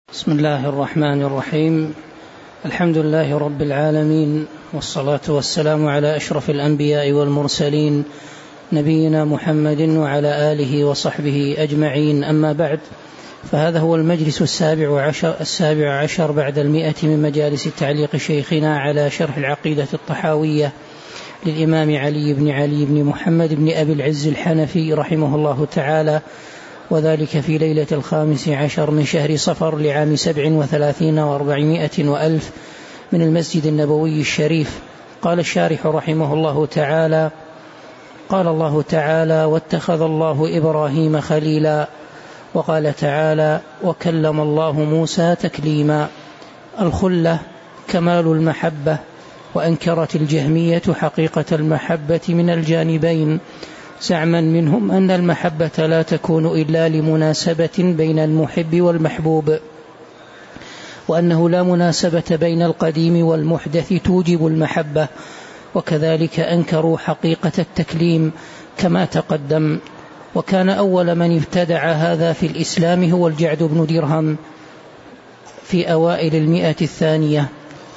بسم الله الرحمن الرحيم. الحمد لله رب العالمين، والصلاة والسلام على أشرف الأنبياء والمرسلين نبينا محمد وعلى آله وصحبه أجمعين. أما بعد، فهذا هو المجلس السابع عشر بعد 100 من مجالس تعليق شيخنا على شرح العقيدة الطحاوية للإمام علي بن محمد بن أبي العز الحنفي رحمه الله تعالى، وذلك في ليلة 15 من شهر صفر لعام 37 و400 وألف من المسجد النبوي الشريف. قال الشارح رحمه الله تعالى: قال الله تعالى: واتخذ الله إبراهيم خليلا. وقال تعالى: وكلم الله موسى تكليما. الخلة كمال المحبة، وأنكرت الجهمية حقيقة المحبة من الجانبين، زعما منهم أن المحبة لا تكون إلا لمناسبة بين المحب والمحبوب، وأنه لا مناسبة بين القديم والمحدث توجب المحبة. وكذلك أنكروا حقيقة التكليم كما تقدم. وكان أول من ابتدع هذا في الإسلام هو الجعد بن درهم في أوائل 100 الثانية،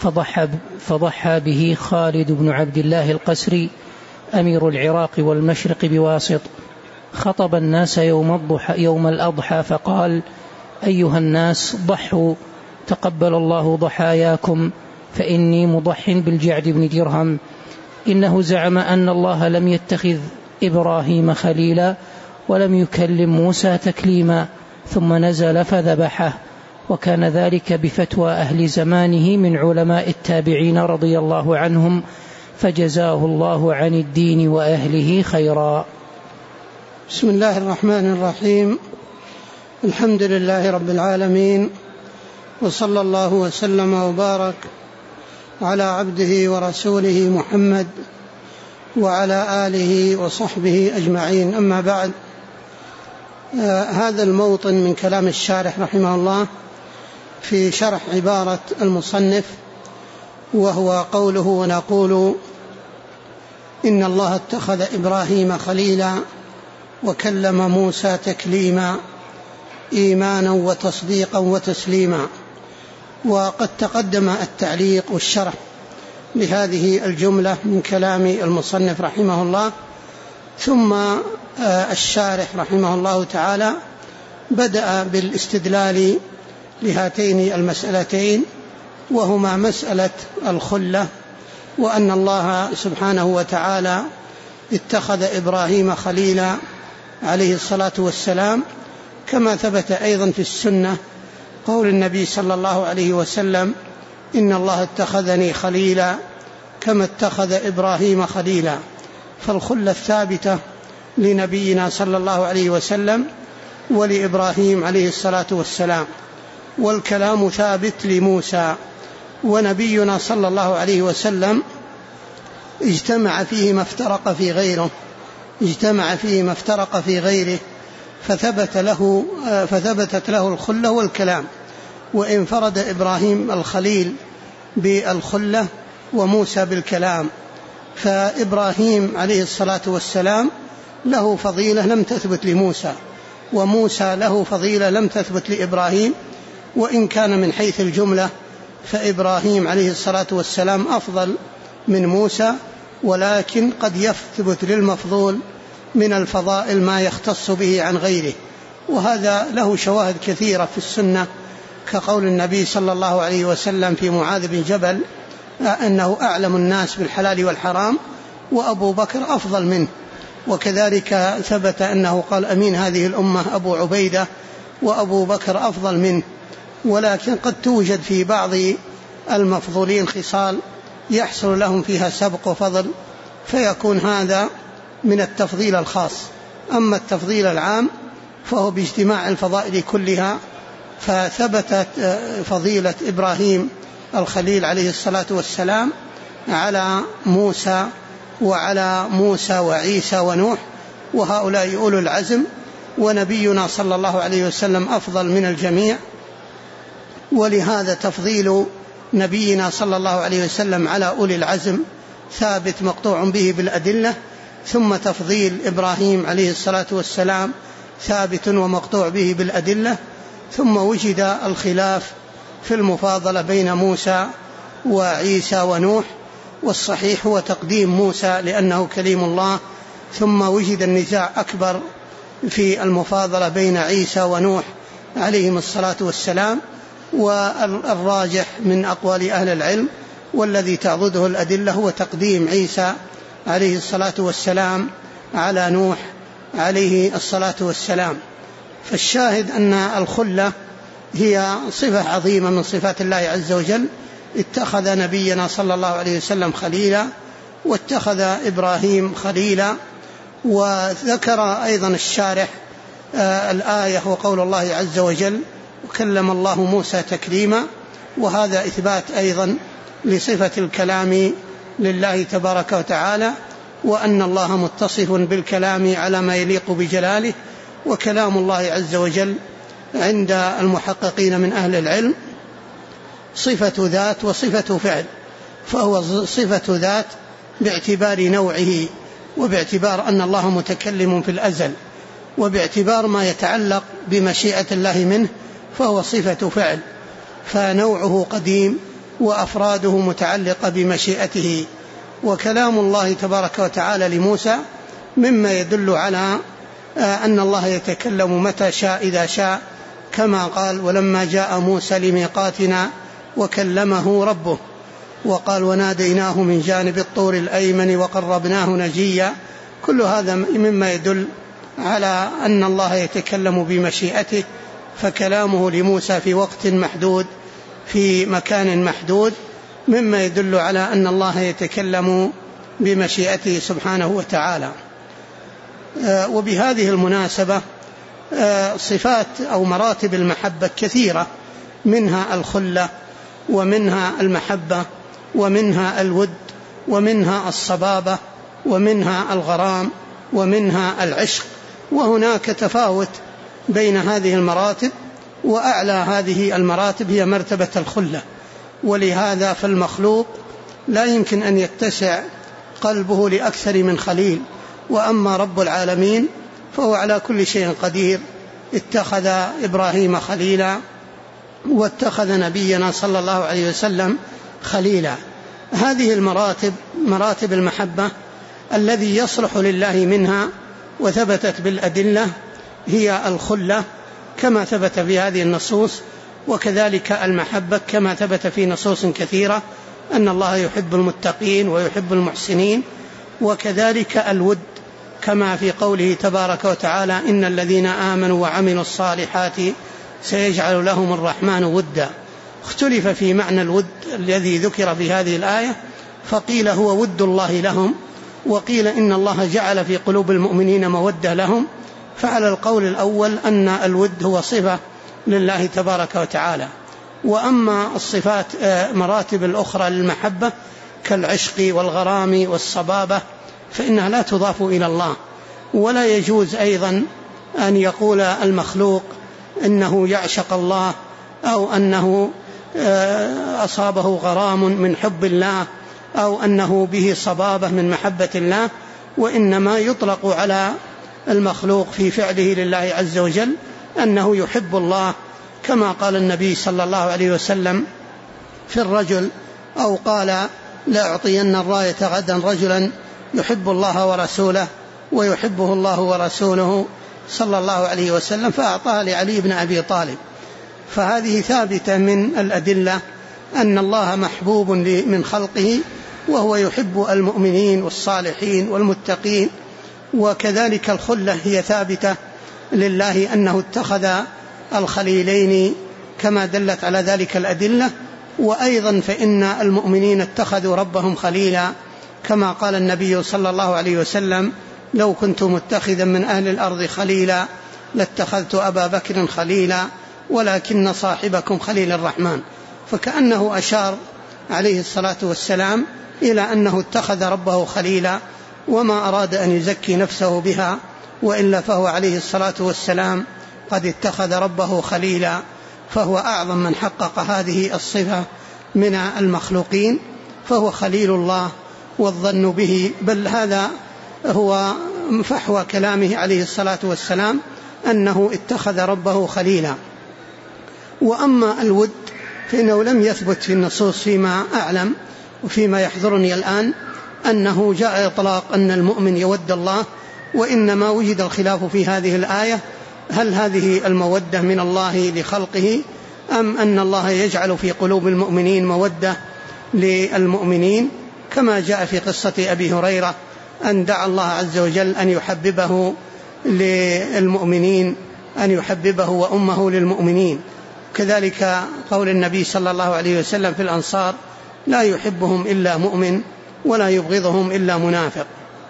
فضحى به خالد بن عبد الله القسري أمير العراق والمشرق بواسط. خطب الناس يوم الأضحى فقال: أيها الناس، ضحوا تقبل الله ضحاياكم، فإني مضح بالجعد بن درهم. إنه زعم أن الله لم يتخذ إبراهيم خليلا ولم يكلم موسى تكليما، ثم نزل فذبحه. وكان ذلك بفتوى أهل زمانه من علماء التابعين رضي الله عنهم، فجزاه الله عن الدين وأهله خيرا. بسم الله الرحمن الرحيم. الحمد لله رب العالمين، وصلى الله وسلم وبارك على عبده ورسوله محمد وعلى آله وصحبه أجمعين. أما بعد، هذا الموطن من كلام الشارح رحمه الله في شرح عبارة المصنف، وهو قوله: ونقول إن الله اتخذ إبراهيم خليلا وكلم موسى تكليما، إيمانا وتصديقا وتسليما. وقد تقدم التعليق والشرح لهذه الجملة من كلام المصنف رحمه الله، ثم الشارح رحمه الله تعالى بدأ بالاستدلال لهاتين المسألتين، وهما مسألة الخلة، وأن الله سبحانه وتعالى اتخذ إبراهيم خليلا عليه الصلاة والسلام، كما ثبت أيضا في السنة قول النبي صلى الله عليه وسلم: إن الله اتخذني خليلا كما اتخذ إبراهيم خليلا. فالخلة الثابتة لنبينا صلى الله عليه وسلم ولإبراهيم عليه الصلاة والسلام، والكلام ثابت لموسى. ونبينا صلى الله عليه وسلم اجتمع فيه ما افترق في غيره، فثبتت له الخلة والكلام. وانفرد إبراهيم الخليل بالخلة وموسى بالكلام، فإبراهيم عليه الصلاة والسلام له فضيلة لم تثبت لموسى، وموسى له فضيلة لم تثبت لإبراهيم. وإن كان من حيث الجملة فإبراهيم عليه الصلاة والسلام أفضل من موسى، ولكن قد يثبت للمفضول من الفضائل ما يختص به عن غيره. وهذا له شواهد كثيرة في السنة، كقول النبي صلى الله عليه وسلم في معاذ بن جبل أنه أعلم الناس بالحلال والحرام وأبو بكر أفضل منه. وكذلك ثبت أنه قال: أمين هذه الأمة أبو عبيدة وأبو بكر أفضل منه. ولكن قد توجد في بعض المفضولين خصال يحصل لهم فيها سبق وفضل، فيكون هذا من التفضيل الخاص. أما التفضيل العام فهو باجتماع الفضائل كلها. فثبتت فضيلة إبراهيم الخليل عليه الصلاة والسلام على موسى وعيسى ونوح، وهؤلاء أولو العزم. ونبينا صلى الله عليه وسلم أفضل من الجميع، ولهذا تفضيل نبينا صلى الله عليه وسلم على أولي العزم ثابت مقطوع به بالأدلة. ثم تفضيل إبراهيم عليه الصلاة والسلام ثابت ومقطوع به بالأدلة. ثم وجد الخلاف في المفاضلة بين موسى وعيسى ونوح، والصحيح هو تقديم موسى لأنه كليم الله، ثم وجد النزاع أكبر في المفاضلة بين عيسى ونوح عليهم الصلاة والسلام، والراجح من أقوال أهل العلم والذي تعضده الأدلة هو تقديم عيسى عليه الصلاة والسلام على نوح عليه الصلاة والسلام. فالشاهد أن الخلة هي صفة عظيمة من صفات الله عز وجل. اتخذ نبينا صلى الله عليه وسلم خليلا، واتخذ إبراهيم خليلا. وذكر أيضا الشارح الآية وقول الله عز وجل وكلم الله موسى تكليما، وهذا إثبات أيضا لصفة الكلام لله تبارك وتعالى، وأن الله متصف بالكلام على ما يليق بجلاله. وكلام الله عز وجل عند المحققين من أهل العلم صفة ذات وصفة فعل، فهو صفة ذات باعتبار نوعه، وباعتبار أن الله متكلم في الأزل، وباعتبار ما يتعلق بمشيئة الله منه فهو صفة فعل، فنوعه قديم وأفراده متعلقة بمشيئته. وكلام الله تبارك وتعالى لموسى مما يدل على أن الله يتكلم متى شاء إذا شاء، كما قال ولما جاء موسى لميقاتنا وكلمه ربه، وقال وناديناه من جانب الطور الأيمن وقربناه نجيا. كل هذا مما يدل على أن الله يتكلم بمشيئته، فكلامه لموسى في وقت محدود في مكان محدود مما يدل على أن الله يتكلم بمشيئته سبحانه وتعالى. وبهذه المناسبة صفات أو مراتب المحبة كثيرة، منها الخلة، ومنها المحبة، ومنها الود، ومنها الصبابة، ومنها الغرام، ومنها العشق. وهناك تفاوت بين هذه المراتب، وأعلى هذه المراتب هي مرتبة الخلة. ولهذا فالمخلوق لا يمكن أن يتسع قلبه لأكثر من خليل، وأما رب العالمين فهو على كل شيء قدير. اتخذ إبراهيم خليلا، واتخذ نبينا صلى الله عليه وسلم خليلا. هذه المراتب مراتب المحبة الذي يصلح لله منها وثبتت بالأدلة هي الخلة كما ثبت في هذه النصوص، وكذلك المحبة كما ثبت في نصوص كثيرة أن الله يحب المتقين ويحب المحسنين. وكذلك الود كما في قوله تبارك وتعالى إن الذين آمنوا وعملوا الصالحات سيجعل لهم الرحمن ودا. اختلف في معنى الود الذي ذكر في هذه الآية، فقيل هو ود الله لهم، وقيل إن الله جعل في قلوب المؤمنين مودة لهم. فعلى القول الأول أن الود هو صفة لله تبارك وتعالى. وأما الصفات مراتب الأخرى للمحبة كالعشق والغرام والصبابة فإنها لا تضاف إلى الله، ولا يجوز أيضا أن يقول المخلوق إنه يعشق الله أو أنه أصابه غرام من حب الله أو أنه به صبابة من محبة الله، وإنما يطلق على المخلوق في فعله لله عز وجل أنه يحب الله، كما قال النبي صلى الله عليه وسلم في الرجل أو قال لا أعطين الراية غدا رجلا يحب الله ورسوله ويحبه الله ورسوله صلى الله عليه وسلم، فأعطاها لعلي بن أبي طالب. فهذه ثابتة من الأدلة أن الله محبوب من خلقه، وهو يحب المؤمنين والصالحين والمتقين. وكذلك الخلة هي ثابتة لله أنه اتخذ الخليلين كما دلت على ذلك الأدلة. وأيضا فإن المؤمنين اتخذوا ربهم خليلا، كما قال النبي صلى الله عليه وسلم لو كنت متخذا من أهل الأرض خليلا لاتخذت أبا بكر خليلا ولكن صاحبكم خليل الرحمن. فكأنه أشار عليه الصلاة والسلام إلى أنه اتخذ ربه خليلا، وما أراد أن يزكي نفسه بها، وإلا فهو عليه الصلاة والسلام قد اتخذ ربه خليلا، فهو أعظم من حقق هذه الصفة من المخلوقين، فهو خليل الله والظن به. بل هذا هو فحوى كلامه عليه الصلاة والسلام أنه اتخذ ربه خليلا. وأما الود فإنه لم يثبت في النصوص فيما أعلم وفيما يحضرني الآن أنه جاء إطلاق أن المؤمن يود الله، وإنما وجد الخلاف في هذه الآية، هل هذه المودة من الله لخلقه أم أن الله يجعل في قلوب المؤمنين مودة للمؤمنين، كما جاء في قصة أبي هريرة أن دعا الله عز وجل أن يحببه للمؤمنين، أن يحببه وأمه للمؤمنين. كذلك قول النبي صلى الله عليه وسلم في الأنصار: لا يحبهم إلا مؤمن ولا يبغضهم إلا منافق.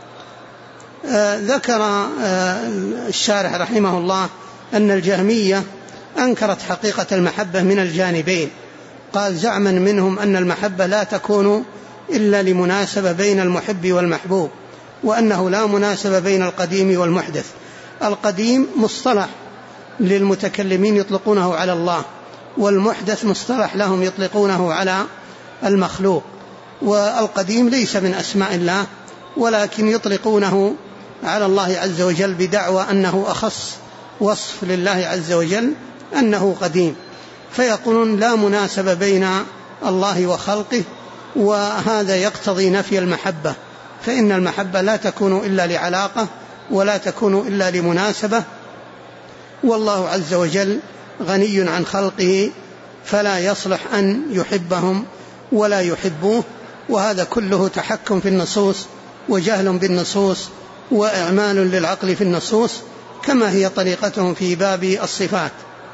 ذكر الشارح رحمه الله أن الجهمية أنكرت حقيقة المحبة من الجانبين، قال زعما منهم أن المحبة لا تكون إلا لمناسبة بين المحب والمحبوب، وأنه لا مناسبة بين القديم والمحدث. القديم مصطلح للمتكلمين يطلقونه على الله، والمحدث مصطلح لهم يطلقونه على المخلوق. والقديم ليس من أسماء الله، ولكن يطلقونه على الله عز وجل بدعوى أنه أخص وصف لله عز وجل أنه قديم، فيقولون لا مناسبة بين الله وخلقه، وهذا يقتضي نفي المحبة، فإن المحبة لا تكون إلا لعلاقة ولا تكون إلا لمناسبة، والله عز وجل غني عن خلقه فلا يصلح أن يحبهم ولا يحبوه. وهذا كله تحكم في النصوص وجهل بالنصوص وإعمال للعقل في النصوص، كما هي طريقتهم في باب الصفات.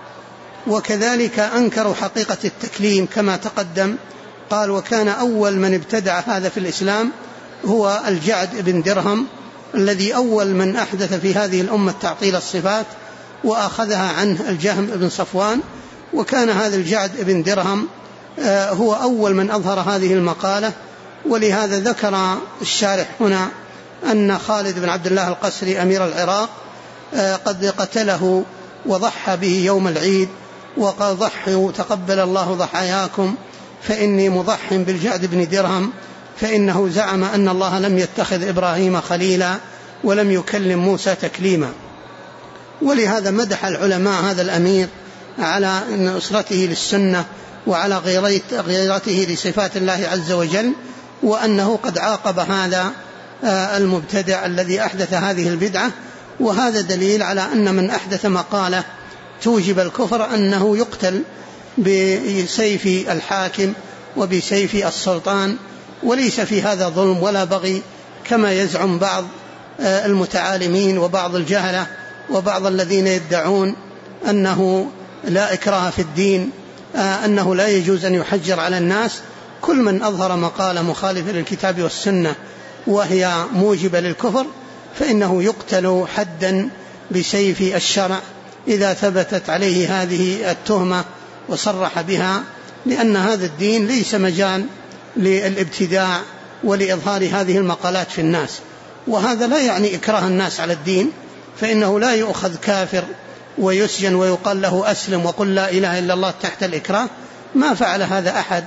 وكذلك أنكروا حقيقة التكليم كما تقدم، قال: وكان أول من ابتدع هذا في الإسلام هو الجعد بن درهم، الذي أول من أحدث في هذه الأمة تعطيل الصفات، وأخذها عنه الجهم بن صفوان. وكان هذا الجعد بن درهم هو أول من أظهر هذه المقالة. ولهذا ذكر الشارح هنا أن خالد بن عبد الله القسري أمير العراق قد قتله وضحى به يوم العيد، وقال: ضحوا تقبل الله ضحاياكم فإني مضح بالجعد بن درهم، فإنه زعم أن الله لم يتخذ إبراهيم خليلا ولم يكلم موسى تكليما. ولهذا مدح العلماء هذا الأمير على نصرته للسنة وعلى غيرته لصفات الله عز وجل، وأنه قد عاقب هذا المبتدع الذي أحدث هذه البدعة. وهذا دليل على أن من أحدث مقالة توجب الكفر أنه يقتل بسيف الحاكم وبسيف السلطان، وليس في هذا ظلم ولا بغي كما يزعم بعض المتعالمين وبعض الجهلة وبعض الذين يدعون أنه لا إكراه في الدين، أنه لا يجوز أن يحجر على الناس. كل من أظهر مقالة مخالفة للكتاب والسنة وهي موجبة للكفر فإنه يقتل حدا بسيف الشرع إذا ثبتت عليه هذه التهمة وصرح بها، لأن هذا الدين ليس مجال للابتداع ولإظهار هذه المقالات في الناس. وهذا لا يعني إكراه الناس على الدين، فإنه لا يؤخذ كافر ويسجن ويقال له أسلم وقل لا إله إلا الله تحت الإكراه. ما فعل هذا أحد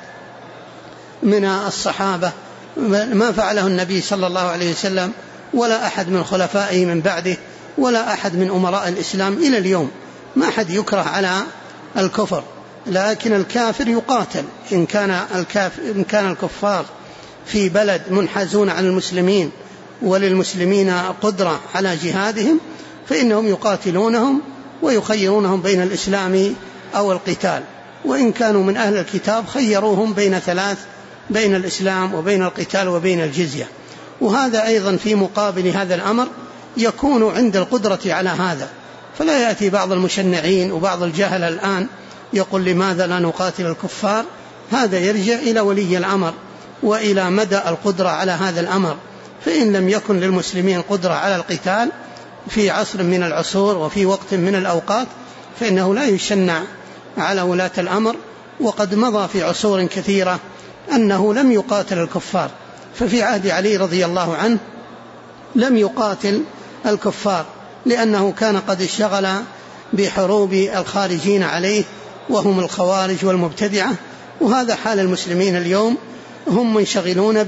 من الصحابة، ما فعله النبي صلى الله عليه وسلم ولا أحد من خلفائه من بعده ولا أحد من أمراء الإسلام إلى اليوم. ما أحد يكره على الكفر، لكن الكافر يقاتل. إن كان الكفار في بلد منحازون عن المسلمين وللمسلمين قدرة على جهادهم فإنهم يقاتلونهم ويخيرونهم بين الإسلام أو القتال. وإن كانوا من أهل الكتاب خيروهم بين ثلاث: بين الإسلام وبين القتال وبين الجزية. وهذا أيضا في مقابل هذا الأمر يكون عند القدرة على هذا. فلا يأتي بعض المشنعين وبعض الجهل الآن يقول لماذا لا نقاتل الكفار. هذا يرجع إلى ولي الأمر وإلى مدى القدرة على هذا الأمر. فإن لم يكن للمسلمين قدرة على القتال في عصر من العصور وفي وقت من الأوقات فإنه لا يشنع على ولاة الأمر. وقد مضى في عصور كثيرة أنه لم يقاتل الكفار. ففي عهد علي رضي الله عنه لم يقاتل الكفار لأنه كان قد اشتغل بحروب الخارجين عليه وهم الخوارج والمبتدعة. وهذا حال المسلمين اليوم، هم منشغلون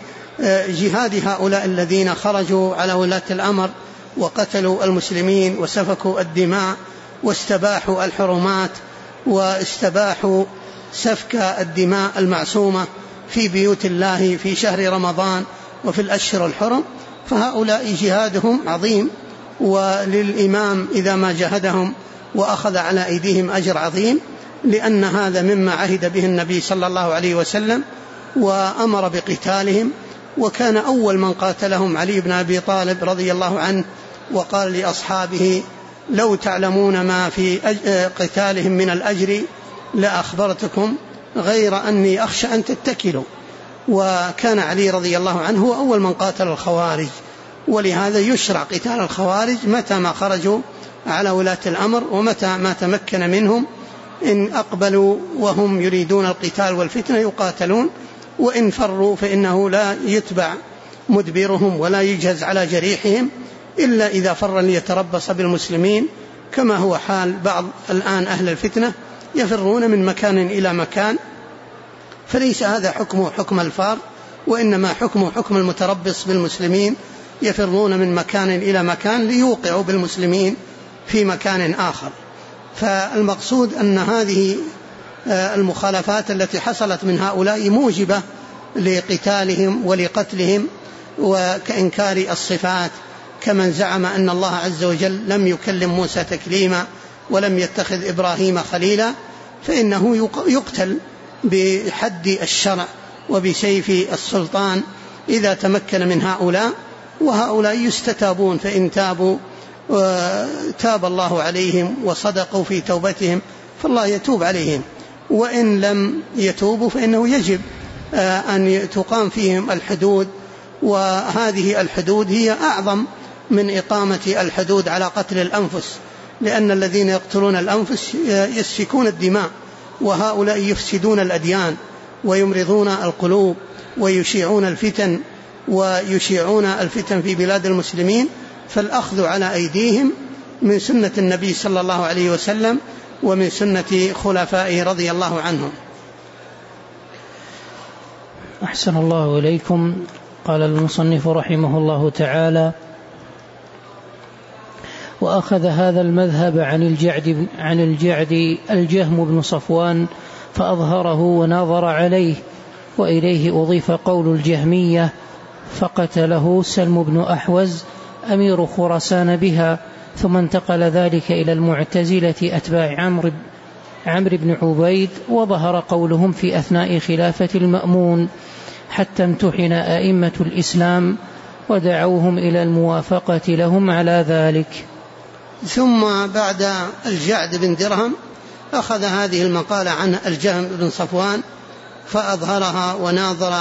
بجهاد هؤلاء الذين خرجوا على ولاة الأمر وقتلوا المسلمين وسفكوا الدماء واستباحوا الحرمات واستباحوا سفك الدماء المعصومة في بيوت الله في شهر رمضان وفي الأشهر الحرم، فهؤلاء جهادهم عظيم، وللإمام إذا ما جاهدهم وأخذ على أيديهم أجر عظيم، لأن هذا مما عهد به النبي صلى الله عليه وسلم وأمر بقتالهم. وكان أول من قاتلهم علي بن أبي طالب رضي الله عنه، وقال لأصحابه: لو تعلمون ما في قتالهم من الأجر لأخبرتكم، غير أني أخشى أن تتكلوا. وكان علي رضي الله عنه هو أول من قاتل الخوارج، ولهذا يشرع قتال الخوارج متى ما خرجوا على ولاة الأمر، ومتى ما تمكن منهم إن أقبلوا وهم يريدون القتال والفتنة يقاتلون، وإن فروا فإنه لا يتبع مدبرهم ولا يجهز على جريحهم إلا إذا فر ليتربص بالمسلمين، كما هو حال بعض الآن أهل الفتنة يفرون من مكان إلى مكان. فليس هذا حكمه حكم الفار، وإنما حكمه حكم المتربص بالمسلمين، يفرون من مكان إلى مكان ليوقعوا بالمسلمين في مكان آخر. فالمقصود أن هذه المخالفات التي حصلت من هؤلاء موجبة لقتالهم ولقتلهم، وكإنكار الصفات، كمن زعم أن الله عز وجل لم يكلم موسى تكليما ولم يتخذ إبراهيم خليلا، فإنه يقتل بحد الشرع وبسيف السلطان إذا تمكن من هؤلاء. وهؤلاء يستتابون، فإن تابوا تاب الله عليهم وصدقوا في توبتهم فالله يتوب عليهم، وإن لم يتوبوا فإنه يجب أن تقام فيهم الحدود، وهذه الحدود هي أعظم من إقامة الحدود على قتل الأنفس، لأن الذين يقتلون الأنفس يسفكون الدماء، وهؤلاء يفسدون الأديان ويمرضون القلوب ويشيعون الفتن في بلاد المسلمين. فالأخذ على أيديهم من سنة النبي صلى الله عليه وسلم ومن سنة خلفائه رضي الله عنهم. أحسن الله إليكم. قال المصنف رحمه الله تعالى: وأخذ هذا المذهب عن الجعد الجهم بن صفوان فأظهره وناظر عليه، وإليه أضيف قول الجهمية، فقتله سلم بن أحوز أمير خراسان بها، ثم انتقل ذلك إلى المعتزلة أتباع عمرو بن عبيد، وظهر قولهم في أثناء خلافة المأمون، حتى امتحن أئمة الإسلام ودعوهم إلى الموافقة لهم على ذلك. ثم بعد الجعد بن درهم أخذ هذه المقالة عن الجهم بن صفوان فأظهرها وناظر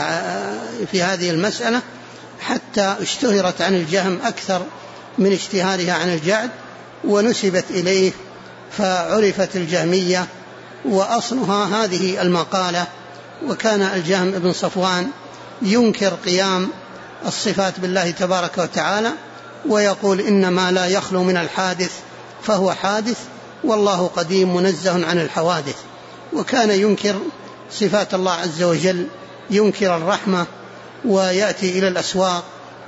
في هذه المسألة حتى اشتهرت عن الجهم أكثر من اشتهارها عن الجعد، ونسبت إليه فعرفت الجهمية، وأصلها هذه المقالة. وكان الجهم بن صفوان ينكر قيام الصفات بالله تبارك وتعالى، ويقول إنما لا يخلو من الحادث فهو حادث، والله قديم منزه عن الحوادث. وكان ينكر صفات الله عز وجل، ينكر الرحمة، ويأتي إلى الأسواق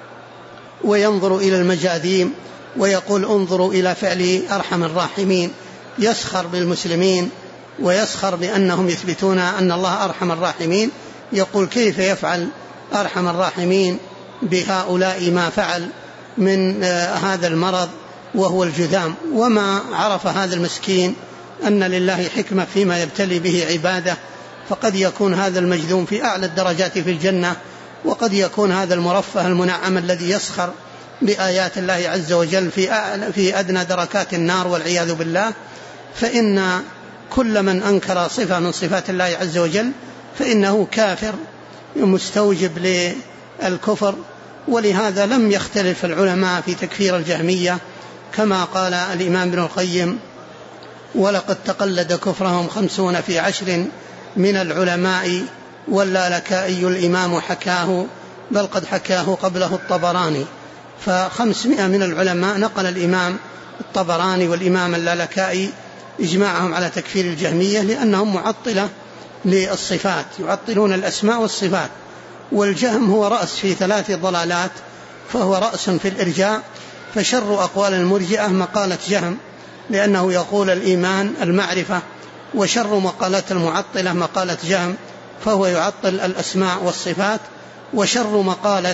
وينظر إلى المجاذيم ويقول انظروا إلى فعل أرحم الراحمين، يسخر بالمسلمين ويسخر بأنهم يثبتون أن الله أرحم الراحمين، يقول كيف يفعل أرحم الراحمين بهؤلاء ما فعل من هذا المرض وهو الجذام. وما عرف هذا المسكين أن لله حكمة فيما يبتلي به عباده، فقد يكون هذا المجذوم في أعلى الدرجات في الجنة، وقد يكون هذا المرفه المنعم الذي يسخر بآيات الله عز وجل في أدنى دركات النار والعياذ بالله. فإن كل من أنكر صفة من صفات الله عز وجل فإنه كافر مستوجب للكفر. ولهذا لم يختلف العلماء في تكفير الجهمية، كما قال الإمام ابن القيم: ولقد تقلد كفرهم 50 في 10 من العلماء، واللالكائي الإمام حكاه، بل قد حكاه قبله الطبراني. 500 من العلماء نقل الإمام الطبراني والإمام اللالكائي إجماعهم على تكفير الجهمية، لأنهم معطلة للصفات، يعطلون الأسماء والصفات. والجهم هو رأس في 3 ضلالات، فهو رأس في الإرجاء، فشر أقوال المرجئة مقالة جهم لأنه يقول الإيمان المعرفة، وشر مقالات المعطلة مقالة جهم فهو يعطل الأسماء والصفات، وشر مقالة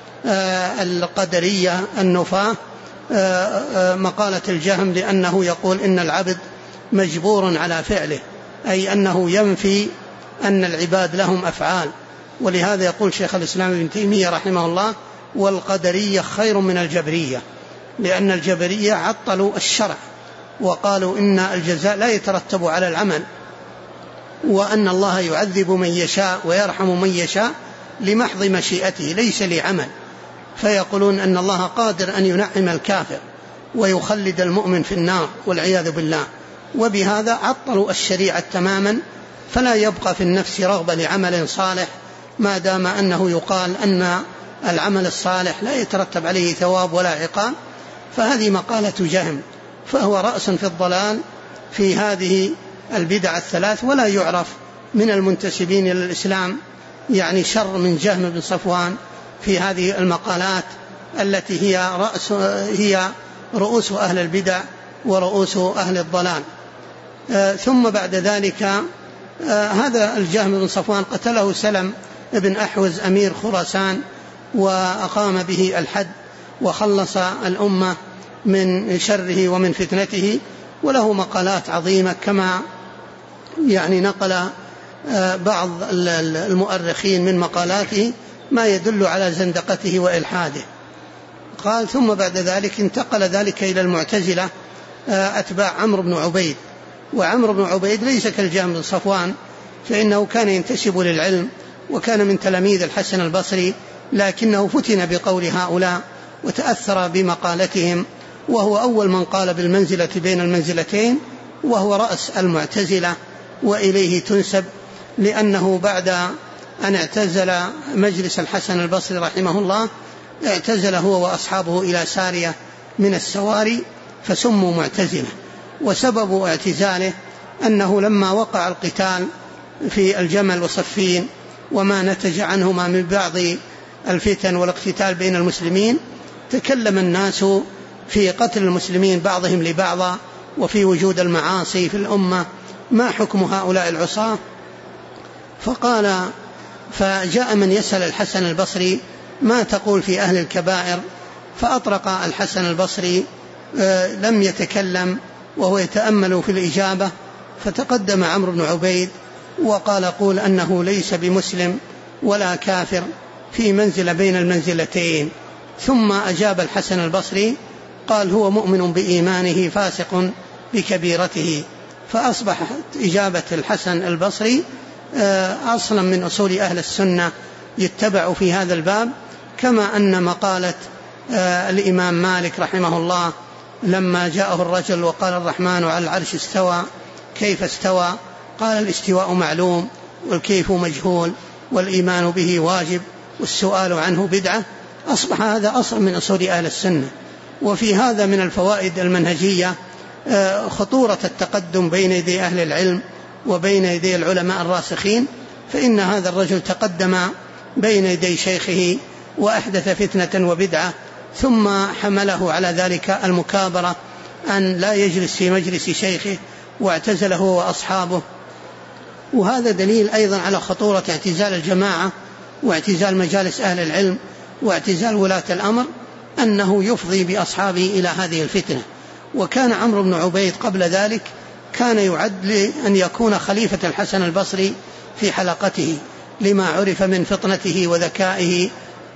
القدرية النفاة مقالة الجهم، لأنه يقول إن العبد مجبور على فعله، أي أنه ينفي أن العباد لهم أفعال. ولهذا يقول شيخ الإسلام ابن تيمية رحمه الله: والقدرية خير من الجبرية، لأن الجبرية عطلوا الشرع وقالوا إن الجزاء لا يترتب على العمل، وأن الله يعذب من يشاء ويرحم من يشاء لمحض مشيئته ليس لعمل، فيقولون أن الله قادر أن ينعم الكافر ويخلد المؤمن في النار والعياذ بالله. وبهذا عطلوا الشريعة تماما، فلا يبقى في النفس رغبة لعمل صالح ما دام أنه يقال أن العمل الصالح لا يترتب عليه ثواب ولا عقاب. فهذه مقالة جهم، فهو رأس في الضلال في هذه البدع الثلاث، ولا يعرف من المنتسبين إلى الإسلام يعني شر من جهم بن صفوان في هذه المقالات التي هي رؤوس أهل البدع ورؤوس أهل الضلال. ثم بعد ذلك هذا الجهم بن صفوان قتله سلم بن أحوز أمير خراسان، وأقام به الحد وخلص الأمة من شره ومن فتنته، وله مقالات عظيمة كما يعني نقل بعض المؤرخين من مقالاته ما يدل على زندقته وإلحاده. قال: ثم بعد ذلك انتقل ذلك إلى المعتزلة أتباع عمرو بن عبيد. وعمرو بن عبيد ليس كالجهم بن صفوان، فإنه كان ينتسب للعلم وكان من تلاميذ الحسن البصري، لكنه فتن بقول هؤلاء وتأثر بمقالتهم، وهو أول من قال بالمنزلة بين المنزلتين، وهو رأس المعتزلة وإليه تنسب، لأنه بعد أن اعتزل مجلس الحسن البصري رحمه الله اعتزل هو وأصحابه إلى سارية من السواري فسموا معتزلة. وسبب اعتزاله أنه لما وقع القتال في الجمل وصفين وما نتج عنهما من بعض الفتن والاقتتال بين المسلمين، تكلم الناس في قتل المسلمين بعضهم لبعض وفي وجود المعاصي في الأمة، ما حكم هؤلاء العصاة؟ فجاء من يسأل الحسن البصري: ما تقول في أهل الكبائر؟ فأطرق الحسن البصري لم يتكلم وهو يتأمل في الإجابة، فتقدم عمرو بن عبيد وقال: قول أنه ليس بمسلم ولا كافر، في منزلة بين المنزلتين. ثم أجاب الحسن البصري قال: هو مؤمن بإيمانه فاسق بكبيرته. فأصبحت إجابة الحسن البصري أصلا من أصول أهل السنة يتبع في هذا الباب، كما أن مقالة الإمام مالك رحمه الله لما جاءه الرجل وقال: الرحمن على العرش استوى، كيف استوى؟ قال: الاستواء معلوم والكيف مجهول والإيمان به واجب والسؤال عنه بدعة. أصبح هذا أصل من أصول أهل السنة. وفي هذا من الفوائد المنهجية خطورة التقدم بين يدي أهل العلم وبين يدي العلماء الراسخين، فإن هذا الرجل تقدم بين يدي شيخه وأحدث فتنة وبدعة، ثم حمله على ذلك المكابرة أن لا يجلس في مجلس شيخه واعتزله وأصحابه. وهذا دليل أيضا على خطورة اعتزال الجماعة واعتزال مجالس أهل العلم واعتزال ولاة الأمر، أنه يفضي بأصحابه إلى هذه الفتنة. وكان عمرو بن عبيد قبل ذلك كان يعد لأن يكون خليفة الحسن البصري في حلقته، لما عرف من فطنته وذكائه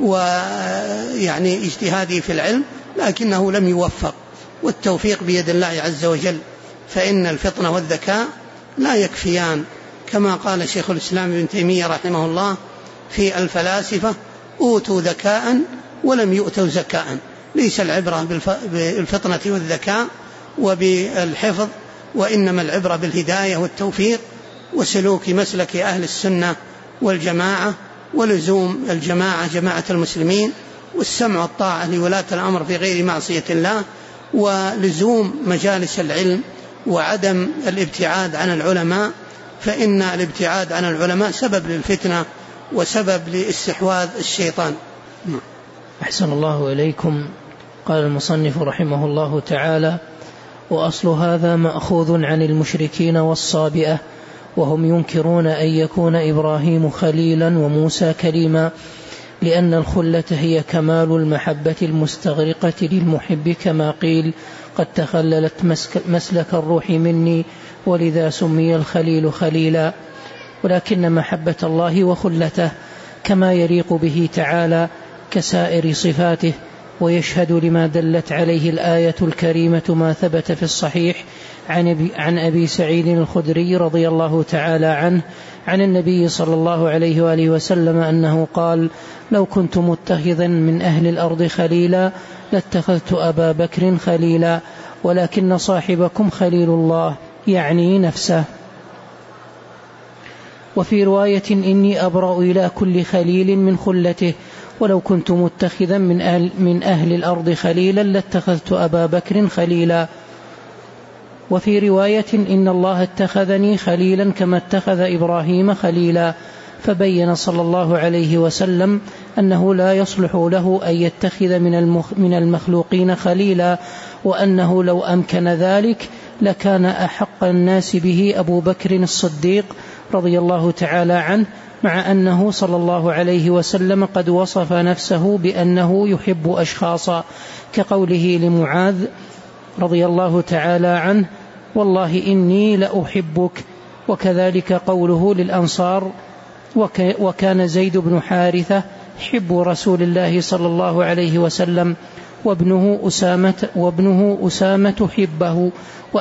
ويعني اجتهاده في العلم، لكنه لم يوفق، والتوفيق بيد الله عز وجل، فإن الفطنة والذكاء لا يكفيان، كما قال شيخ الإسلام ابن تيمية رحمه الله في الفلاسفة: أوتوا ذكاء ولم يؤتوا زكاء. ليس العبرة بالفطنة والذكاء وبالحفظ، وإنما العبرة بالهداية والتوفيق وسلوك مسلك أهل السنة والجماعة، ولزوم الجماعة جماعة المسلمين، والسمع والطاعة لولاة الأمر في غير معصية الله، ولزوم مجالس العلم، وعدم الابتعاد عن العلماء، فإن الابتعاد عن العلماء سبب للفتنة وسبب لاستحواذ الشيطان. أحسن الله إليكم. قال المصنف رحمه الله تعالى: وأصل هذا مأخوذ عن المشركين والصابئة، وهم ينكرون أن يكون إبراهيم خليلا وموسى كليما، لأن الخلة هي كمال المحبة المستغرقة للمحب، كما قيل قد تخللت مسلك الروح مني، ولذا سمي الخليل خليلا. ولكن محبة الله وخلته كما يليق به تعالى كسائر صفاته، ويشهد لما دلت عليه الآية الكريمة ما ثبت في الصحيح عن أبي سعيد الخدري رضي الله تعالى عنه عن النبي صلى الله عليه وآله وسلم أنه قال: لو كنت متخذا من أهل الأرض خليلا لاتخذت أبا بكر خليلا، ولكن صاحبكم خليل الله، يعني نفسه. وفي رواية: إني أبرأ إلى كل خليل من خلته، ولو كنت متخذا من أهل الأرض خليلا لاتخذت أبا بكر خليلا. وفي رواية: إن الله اتخذني خليلا كما اتخذ إبراهيم خليلا. فبين صلى الله عليه وسلم أنه لا يصلح له أن يتخذ من المخلوقين خليلا، وأنه لو أمكن ذلك لكان أحق الناس به أبو بكر الصديق رضي الله تعالى عنه، مع أنه صلى الله عليه وسلم قد وصف نفسه بأنه يحب أشخاصا، كقوله لمعاذ رضي الله تعالى عنه: والله إني لأحبك. وكذلك قوله للأنصار: وكان زيد بن حارثة حب رسول الله صلى الله عليه وسلم، وابنه أسامة حبه،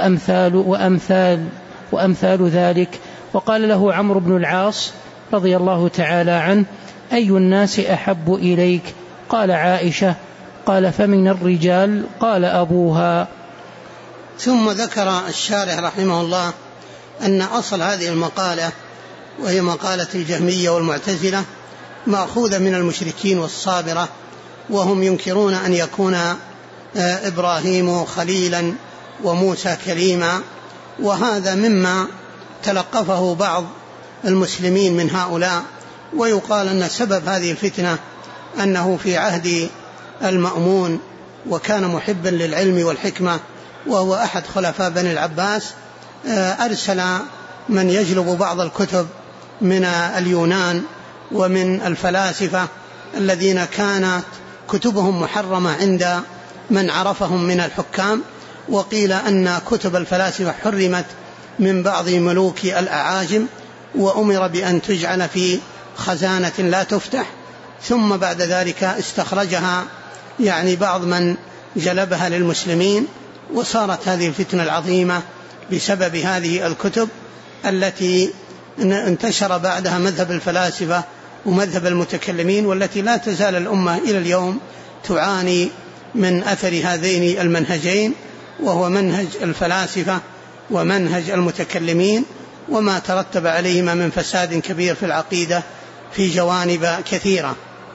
وأمثال ذلك. وقال له عمرو بن العاص رضي الله تعالى عنه: أي الناس أحب إليك؟ قال: عائشة. قال: فمن الرجال؟ قال: أبوها. ثم ذكر الشارح رحمه الله أن أصل هذه المقالة، وهي مقالة الجهمية والمعتزلة، مأخوذة من المشركين والصابرة، وهم ينكرون أن يكون إبراهيم خليلا وموسى كليما. وهذا مما تلقفه بعض المسلمين من هؤلاء. ويقال أن سبب هذه الفتنة أنه في عهد المأمون، وكان محبا للعلم والحكمة، وهو أحد خلفاء بني العباس، أرسل من يجلب بعض الكتب من اليونان ومن الفلاسفة الذين كانت كتبهم محرمة عند من عرفهم من الحكام. وقيل أن كتب الفلاسفة حرمت من بعض ملوك الأعاجم، وأمر بأن تجعل في خزانة لا تفتح، ثم بعد ذلك استخرجها يعني بعض من جلبها للمسلمين. وصارت هذه الفتنة العظيمة بسبب هذه الكتب التي انتشر بعدها مذهب الفلاسفة ومذهب المتكلمين، والتي لا تزال الأمة إلى اليوم تعاني من أثر هذين المنهجين، وهو منهج الفلاسفة ومنهج المتكلمين، وما ترتب عليهما من فساد كبير في العقيدة في جوانب كثيرة.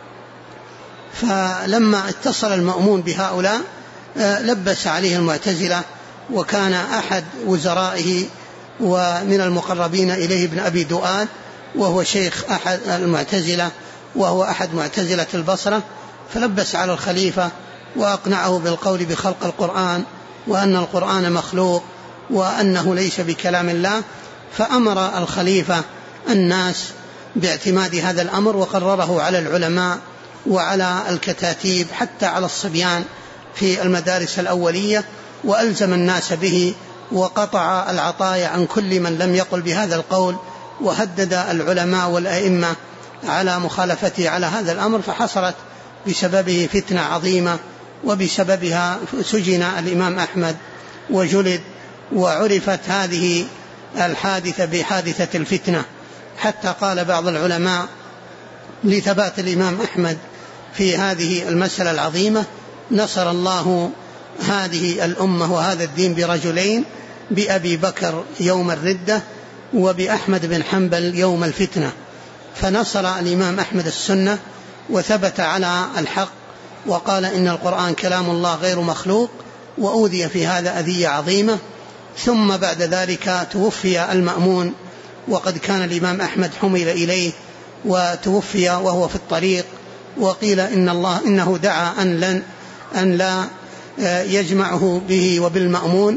فلما اتصل المأمون بهؤلاء لبس عليه المعتزلة، وكان أحد وزرائه ومن المقربين إليه ابن أبي دؤاد، وهو شيخ أحد المعتزلة، وهو أحد معتزلة البصرة، فلبس على الخليفة وأقنعه بالقول بخلق القرآن، وأن القرآن مخلوق، وأنه ليس بكلام الله. فأمر الخليفة الناس باعتماد هذا الأمر، وقرره على العلماء وعلى الكتاتيب حتى على الصبيان في المدارس الأولية، وألزم الناس به، وقطع العطايا عن كل من لم يقل بهذا القول، وهدد العلماء والأئمة على مخالفته على هذا الأمر. فحصلت بسببه فتنة عظيمة، وبسببها سجن الإمام أحمد وجلد، وعرفت هذه الحادثة بحادثة الفتنة، حتى قال بعض العلماء لثبات الإمام أحمد في هذه المسألة العظيمة: نصر الله هذه الأمة وهذا الدين برجلين، بأبي بكر يوم الردة، وبأحمد بن حنبل يوم الفتنة. فنصر الإمام أحمد السنة وثبت على الحق، وقال إن القرآن كلام الله غير مخلوق، وأوذي في هذا أذية عظيمة. ثم بعد ذلك توفي المأمون، وقد كان الإمام أحمد حمل إليه وتوفي وهو في الطريق. وقيل إنه دعا أن لا يجمعه به وبالمأمون،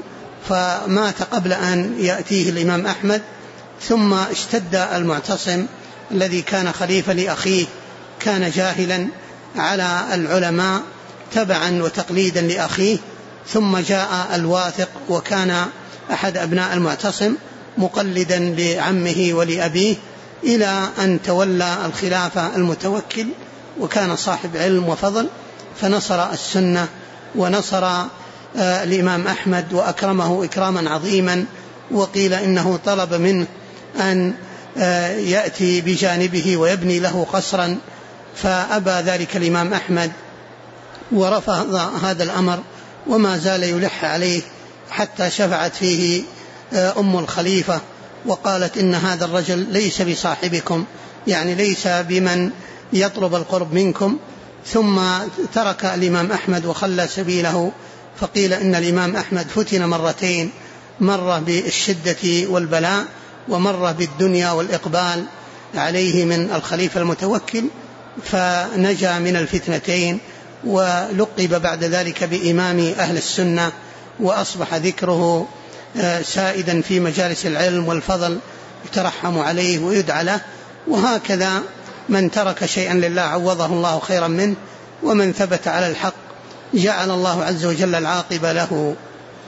فمات قبل أن يأتيه الإمام أحمد. ثم اشتد المعتصم الذي كان خليفة لأخيه، كان جاهلا على العلماء تبعا وتقليدا لأخيه، ثم جاء الواثق وكان أحد أبناء المعتصم مقلدا لعمه ولأبيه، إلى أن تولى الخلافة المتوكل، وكان صاحب علم وفضل، فنصر السنة ونصر الإمام أحمد وأكرمه إكراما عظيما. وقيل إنه طلب منه أن يأتي بجانبه ويبني له قصرا، فأبى ذلك الإمام أحمد ورفض هذا الأمر، وما زال يلح عليه حتى شفعت فيه أم الخليفة وقالت إن هذا الرجل ليس بصاحبكم، يعني ليس بمن يطلب القرب منكم. ثم ترك الإمام أحمد وخلى سبيله. فقيل إن الإمام أحمد فتن مرتين، مرة بالشدة والبلاء، ومرة بالدنيا والإقبال عليه من الخليفة المتوكل، فنجا من الفتنتين، ولقب بعد ذلك بإمام أهل السنة، وأصبح ذكره سائدا في مجالس العلم والفضل، يترحم عليه ويدعى له. وهكذا من ترك شيئا لله عوضه الله خيرا منه، ومن ثبت على الحق جعل الله عز وجل العاقبة له.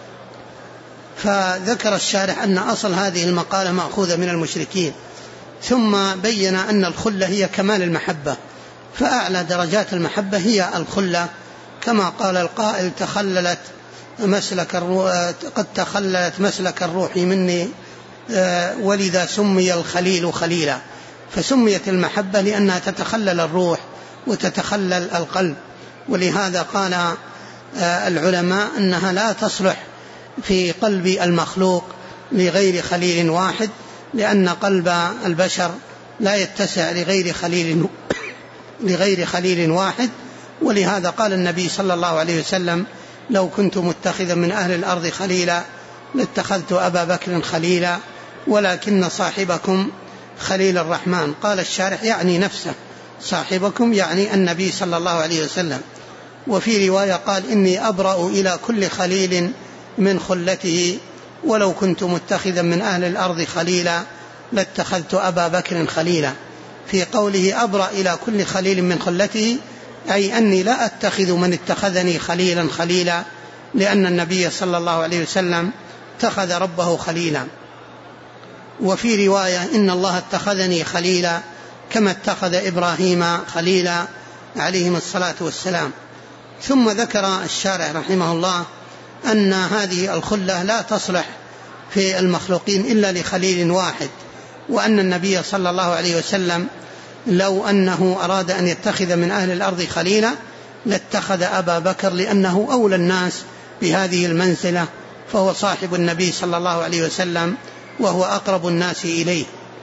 فذكر الشارح أن أصل هذه المقالة مأخوذة من المشركين، ثم بين أن الخلة هي كمال المحبة، فأعلى درجات المحبة هي الخلة، كما قال القائل قد تخللت مسلك الروح مني، ولذا سمي الخليل خليلا. فسميت المحبة لأنها تتخلل الروح وتتخلل القلب، ولهذا قال العلماء أنها لا تصلح في قلب المخلوق لغير خليل واحد، لأن قلب البشر لا يتسع لغير خليل واحد. ولهذا قال النبي صلى الله عليه وسلم: لو كنت متخذا من أهل الأرض خليلا لاتخذت أبا بكر خليلا، ولكن صاحبكم خليل الرحمن. قال الشارح يعني نفسه، صاحبكم يعني النبي صلى الله عليه وسلم. وفي رواية قال: إني أبرأ إلى كل خليل من خلته، ولو كنت متخذا من أهل الأرض خليلا لاتخذت أبا بكر خليلا. في قوله أبرأ إلى كل خليل من خلته، أي أني لا أتخذ من اتخذني خليلا خليلا، لأن النبي صلى الله عليه وسلم اتخذ ربه خليلا. وفي رواية: إن الله اتخذني خليلا كما اتخذ إبراهيم خليلا عليهم الصلاة والسلام. ثم ذكر الشارح رحمه الله أن هذه الخلة لا تصلح في المخلوقين إلا لخليل واحد، وأن النبي صلى الله عليه وسلم لو أنه أراد أن يتخذ من أهل الأرض خليلا لاتخذ أبا بكر، لأنه أولى الناس بهذه المنزلة، فهو صاحب النبي صلى الله عليه وسلم وهو أقرب الناس إليه.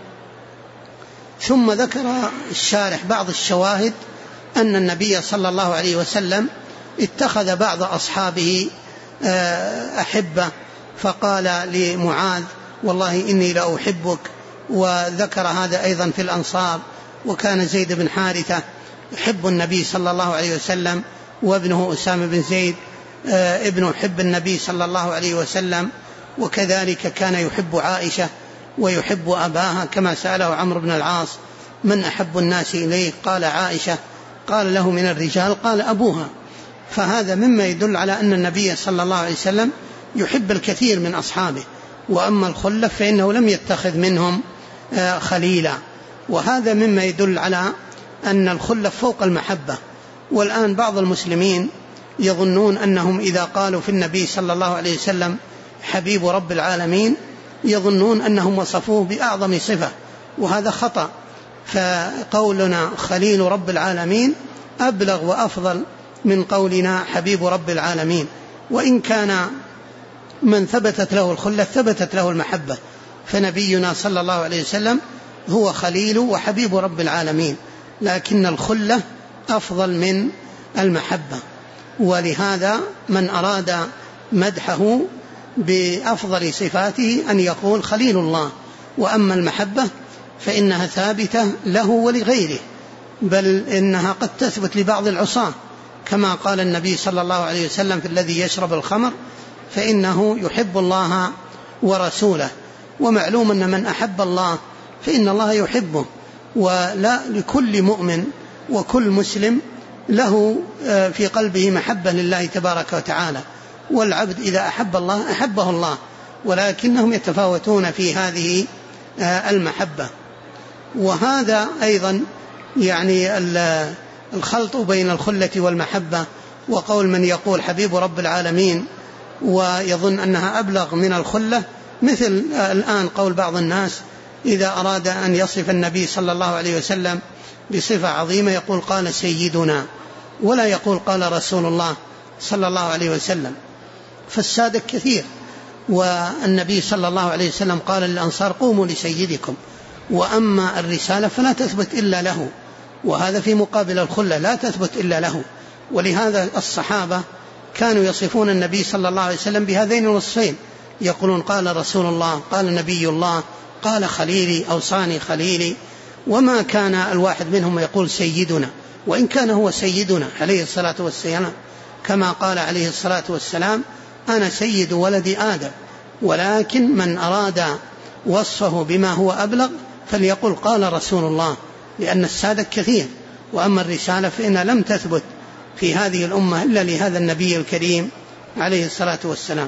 ثم ذكر الشارح بعض الشواهد أن النبي صلى الله عليه وسلم اتخذ بعض أصحابه أحبة، فقال لمعاذ: والله إني لأحبك. وذكر هذا أيضا في الأنصار، وكان زيد بن حارثة يحب النبي صلى الله عليه وسلم، وابنه أسامة بن زيد ابن حب النبي صلى الله عليه وسلم، وكذلك كان يحب عائشة ويحب أباها، كما سأله عمرو بن العاص: من أحب الناس إليك؟ قال عائشة. قال له: من الرجال؟ قال أبوها. فهذا مما يدل على أن النبي صلى الله عليه وسلم يحب الكثير من أصحابه. وأما الخلة فإنه لم يتخذ منهم خليلا، وهذا مما يدل على أن الخلة فوق المحبة. والآن بعض المسلمين يظنون أنهم إذا قالوا في النبي صلى الله عليه وسلم حبيب رب العالمين يظنون أنهم وصفوه بأعظم صفة، وهذا خطأ. فقولنا خليل رب العالمين أبلغ وأفضل من قولنا حبيب رب العالمين. وإن كان من ثبتت له الخلة ثبتت له المحبة، فنبينا صلى الله عليه وسلم هو خليل وحبيب رب العالمين، لكن الخلة أفضل من المحبة. ولهذا من أراد مدحه بأفضل صفاته أن يقول خليل الله. وأما المحبة فإنها ثابتة له ولغيره، بل إنها قد تثبت لبعض العصاة، كما قال النبي صلى الله عليه وسلم في الذي يشرب الخمر: فإنه يحب الله ورسوله. ومعلوم أن من أحب الله فإن الله يحبه، ولا لكل مؤمن وكل مسلم له في قلبه محبة لله تبارك وتعالى، والعبد إذا أحب الله أحبه الله، ولكنهم يتفاوتون في هذه المحبة. وهذا أيضا يعني الخلط بين الخلة والمحبة. وقول من يقول حبيب رب العالمين ويظن أنها أبلغ من الخلة، مثل الآن قول بعض الناس إذا أراد أن يصف النبي صلى الله عليه وسلم بصفة عظيمة يقول قال سيدنا، ولا يقول قال رسول الله صلى الله عليه وسلم. فالسادة كثير، والنبي صلى الله عليه وسلم قال للأنصار قوموا لسيدكم، وأما الرسالة فلا تثبت إلا له، وهذا في مقابل الخلة لا تثبت إلا له. ولهذا الصحابة كانوا يصفون النبي صلى الله عليه وسلم بهذين الوصفين، يقولون قال رسول الله، قال نبي الله، قال خليلي، أوصاني خليلي. وما كان الواحد منهم يقول سيدنا، وإن كان هو سيدنا عليه الصلاة والسلام، كما قال عليه الصلاة والسلام أنا سيد ولد آدم. ولكن من أراد وصفه بما هو أبلغ فليقول قال رسول الله، لأن السادة كثير. وأما الرسالة فإنها لم تثبت في هذه الأمة إلا لهذا النبي الكريم عليه الصلاة والسلام.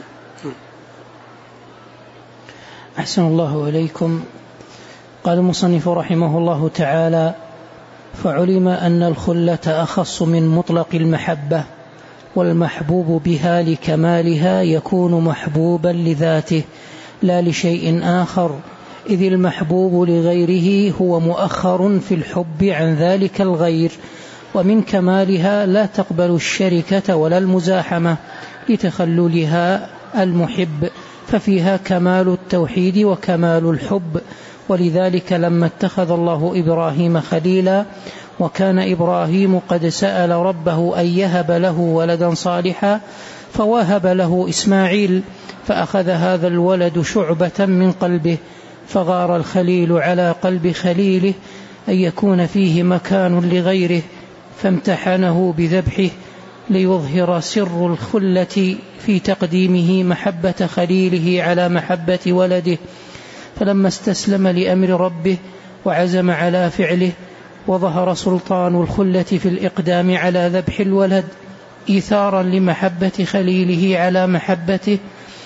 أحسن الله إليكم. قال المصنف رحمه الله تعالى: فعلم أن الخلة أخص من مطلق المحبة، والمحبوب بها لكمالها يكون محبوبا لذاته لا لشيء آخر، إذ المحبوب لغيره هو مؤخر في الحب عن ذلك الغير. ومن كمالها لا تقبل الشركة ولا المزاحمة لتخللها المحب، ففيها كمال التوحيد وكمال الحب. ولذلك لما اتخذ الله إبراهيم خليلا، وكان إبراهيم قد سأل ربه أن يهب له ولدا صالحا، فوهب له إسماعيل، فأخذ هذا الولد شعبة من قلبه، فغار الخليل على قلب خليله أن يكون فيه مكان لغيره، فامتحنه بذبحه ليظهر سر الخلة في تقديمه محبة خليله على محبة ولده. فلما استسلم لأمر ربه وعزم على فعله، وظهر سلطان الخلة في الإقدام على ذبح الولد إيثارا لمحبة خليله على محبته،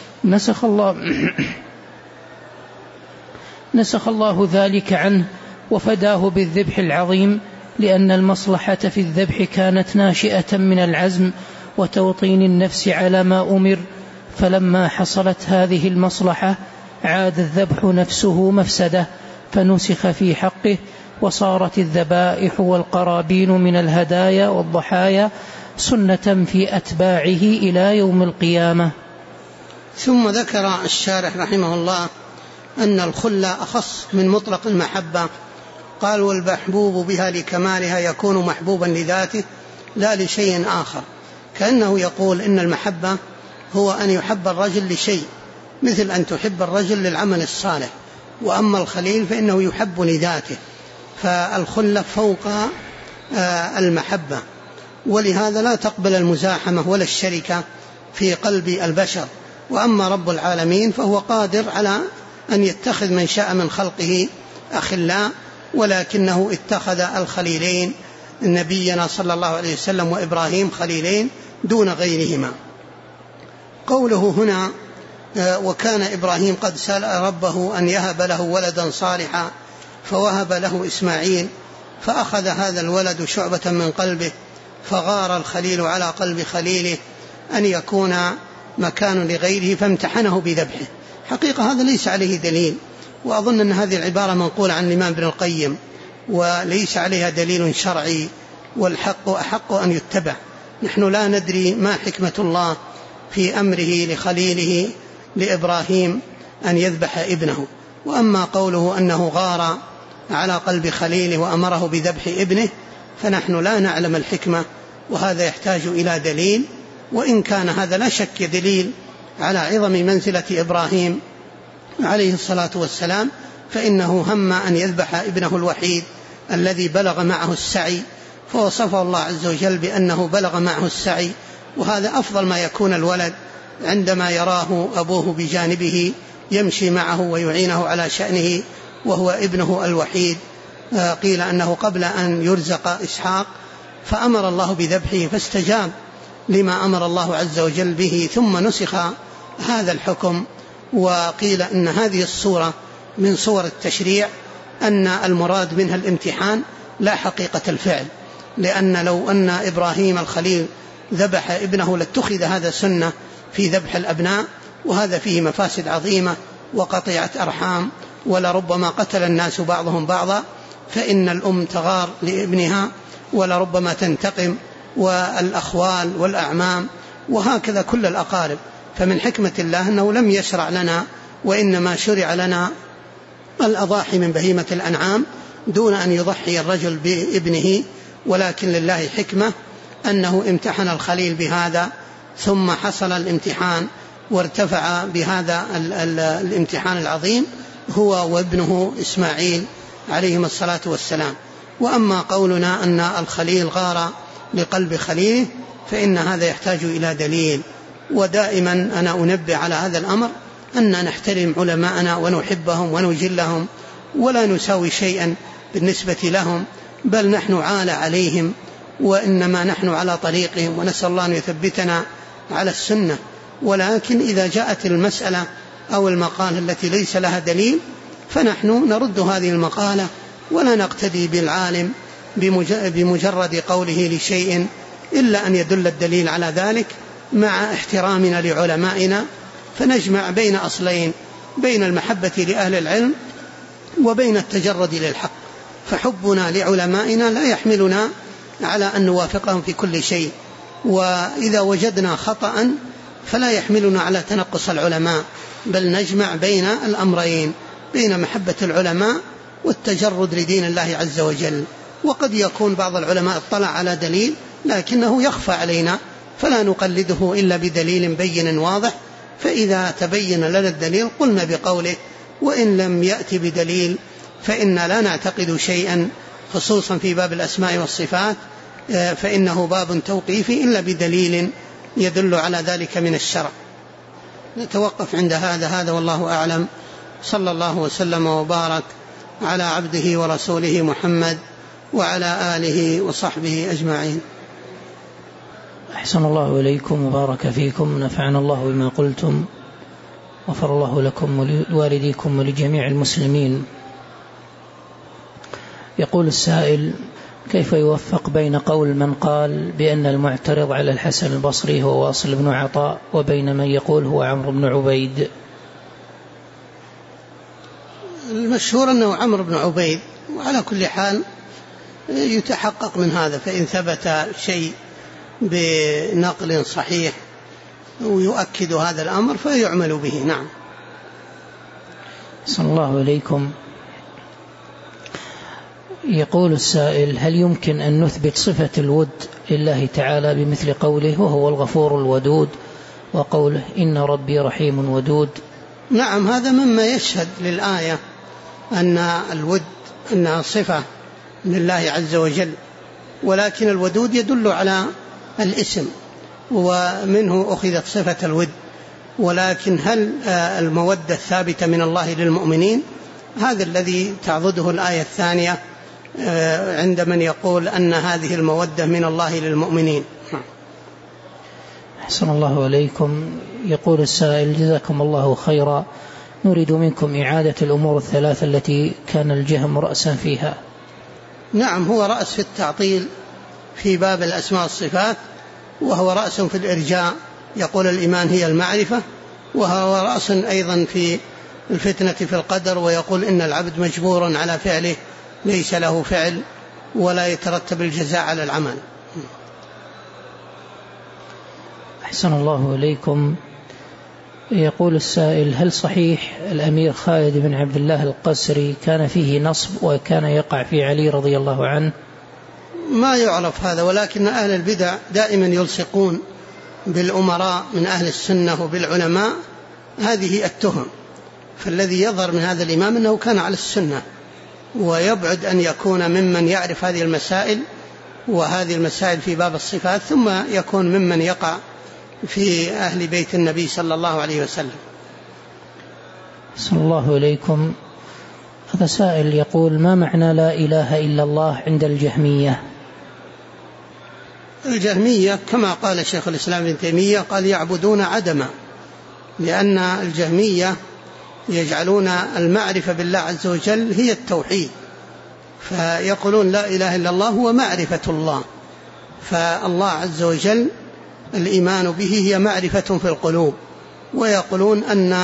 نسخ الله ذلك عنه وفداه بالذبح العظيم، لأن المصلحة في الذبح كانت ناشئة من العزم وتوطين النفس على ما أمر. فلما حصلت هذه المصلحة عاد الذبح نفسه مفسدة، فنسخ في حقه، وصارت الذبائح والقرابين من الهدايا والضحايا سنة في أتباعه إلى يوم القيامة. ثم ذكر الشارح رحمه الله أن الخلة أخص من مطلق المحبة. قال والمحبوب بها لكمالها يكون محبوبا لذاته لا لشيء آخر، كأنه يقول إن المحبة هو أن يحب الرجل لشيء، مثل أن تحب الرجل للعمل الصالح. وأما الخليل فإنه يحب لذاته، فالخلة فوق المحبة. ولهذا لا تقبل المزاحمة ولا الشركة في قلب البشر. وأما رب العالمين فهو قادر على أن يتخذ من شاء من خلقه أخلاء، ولكنه اتخذ الخليلين نبينا صلى الله عليه وسلم وإبراهيم خليلين دون غيرهما. قوله هنا وكان إبراهيم قد سأل ربه أن يهب له ولدا صالحا، فوهب له إسماعيل، فأخذ هذا الولد شعبة من قلبه، فغار الخليل على قلب خليله أن يكون مكان لغيره، فامتحنه بذبحه. حقيقة هذا ليس عليه دليل، وأظن أن هذه العبارة منقولة عن الإمام ابن القيم، وليس عليها دليل شرعي، والحق أحق أن يتبع. نحن لا ندري ما حكمة الله في أمره لخليله لإبراهيم أن يذبح ابنه. وأما قوله أنه غار على قلب خليله وأمره بذبح ابنه فنحن لا نعلم الحكمة، وهذا يحتاج إلى دليل. وإن كان هذا لا شك دليل على عظم منزلة إبراهيم عليه الصلاة والسلام، فإنه هم أن يذبح ابنه الوحيد الذي بلغ معه السعي، فوصفه الله عز وجل بأنه بلغ معه السعي، وهذا أفضل ما يكون الولد عندما يراه أبوه بجانبه يمشي معه ويعينه على شأنه وهو ابنه الوحيد. قيل أنه قبل أن يرزق إسحاق فأمر الله بذبحه فاستجاب لما أمر الله عز وجل به، ثم نسخ هذا الحكم. وقيل أن هذه الصورة من صور التشريع، أن المراد منها الامتحان لا حقيقة الفعل، لأن لو أن إبراهيم الخليل ذبح ابنه لاتخذ هذا سنة في ذبح الأبناء، وهذا فيه مفاسد عظيمة وقطيعة أرحام، ولربما قتل الناس بعضهم بعضا، فإن الأم تغار لابنها ولربما تنتقم، والأخوال والأعمام، وهكذا كل الأقارب. فمن حكمة الله أنه لم يشرع لنا، وإنما شرع لنا الأضاحي من بهيمة الأنعام دون أن يضحي الرجل بابنه. ولكن لله حكمة أنه امتحن الخليل بهذا، ثم حصل الامتحان وارتفع بهذا الامتحان العظيم هو وابنه إسماعيل عليهما الصلاة والسلام. وأما قولنا أن الخليل غار لقلب خليله فإن هذا يحتاج إلى دليل. ودائما أنا أنبه على هذا الأمر، أن نحترم علماءنا ونحبهم ونجلهم، ولا نساوي شيئا بالنسبة لهم، بل نحن عالى عليهم، وإنما نحن على طريقهم، ونسأل الله أن يثبتنا على السنة. ولكن إذا جاءت المسألة أو المقالة التي ليس لها دليل فنحن نرد هذه المقالة، ولا نقتدي بالعالم بمجرد قوله لشيء إلا أن يدل الدليل على ذلك، مع احترامنا لعلمائنا. فنجمع بين أصلين، بين المحبة لأهل العلم وبين التجرد للحق. فحبنا لعلمائنا لا يحملنا على أن نوافقهم في كل شيء، وإذا وجدنا خطأ فلا يحملنا على تنقص العلماء، بل نجمع بين الأمرين، بين محبة العلماء والتجرد لدين الله عز وجل. وقد يكون بعض العلماء اطلع على دليل لكنه يخفى علينا، فلا نقلده إلا بدليل بين واضح. فإذا تبين لنا الدليل قلنا بقوله، وإن لم يأتي بدليل فإن لا نعتقد شيئا، خصوصا في باب الأسماء والصفات، فإنه باب توقيفي إلا بدليل يدل على ذلك من الشرع. نتوقف عند هذا والله أعلم. صلى الله وسلم وبارك على عبده ورسوله محمد وعلى آله وصحبه أجمعين. أحسن الله إليكم وبارك فيكم، نفعنا الله بما قلتم، غفر الله لكم ولوالديكم ولجميع المسلمين. يقول السائل: كيف يوفق بين قول من قال بأن المعترض على الحسن البصري هو واصل بن عطاء وبين من يقول هو عمرو بن عبيد؟ المشهور أنه عمرو بن عبيد، وعلى كل حال يتحقق من هذا، فإن ثبت شيء بنقل صحيح ويؤكد هذا الأمر فيعمل به. نعم. صلى الله عليكم. يقول السائل: هل يمكن أن نثبت صفة الود لله تعالى بمثل قوله وهو الغفور الودود، وقوله إن ربي رحيم ودود؟ نعم، هذا مما يشهد للآية أن الود أنها صفة لله عز وجل، ولكن الودود يدل على الاسم، ومنه أخذت صفة الود. ولكن هل المودة الثابتة من الله للمؤمنين؟ هذا الذي تعضده الآية الثانية عند من يقول أن هذه المودة من الله للمؤمنين. أحسن الله عليكم. يقول السائل: جزاكم الله خيرا، نريد منكم إعادة الأمور الثلاثة التي كان الجهم رأسا فيها. نعم، هو رأس في التعطيل في باب الأسماء والصفات، وهو رأس في الإرجاء، يقول الإيمان هي المعرفة، وهو رأس أيضا في الفتنة في القدر، ويقول إن العبد مجبور على فعله ليس له فعل ولا يترتب الجزاء على العمل. أحسن الله إليكم. يقول السائل: هل صحيح الأمير خالد بن عبد الله القسري كان فيه نصب وكان يقع في علي رضي الله عنه؟ ما يعرف هذا، ولكن أهل البدع دائما يلصقون بالأمراء من أهل السنة وبالعلماء هذه التهم. فالذي يظهر من هذا الإمام أنه كان على السنة، ويبعد أن يكون ممن يعرف هذه المسائل وهذه المسائل في باب الصفات ثم يكون ممن يقع في أهل بيت النبي صلى الله عليه وسلم. صلى الله عليكم. هذا سائل يقول: ما معنى لا إله إلا الله عند الجهمية؟ الجهمية كما قال شيخ الإسلام ابن تيمية قال: يعبدون عدما، لأن الجهمية يجعلون المعرفة بالله عز وجل هي التوحيد، فيقولون لا إله إلا الله هو معرفة الله، فالله عز وجل الإيمان به هي معرفة في القلوب، ويقولون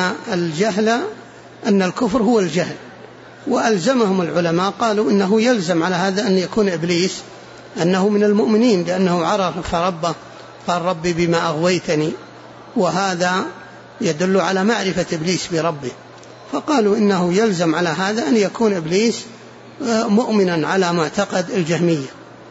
أن الكفر هو الجهل. وألزمهم العلماء قالوا إنه يلزم على هذا أن يكون إبليس أنه من المؤمنين، لأنه عرف ربه قال: ربي بما أغويتني، وهذا يدل على معرفة إبليس بربه، فقالوا إنه يلزم على هذا أن يكون إبليس مؤمنا على معتقد الجهمية.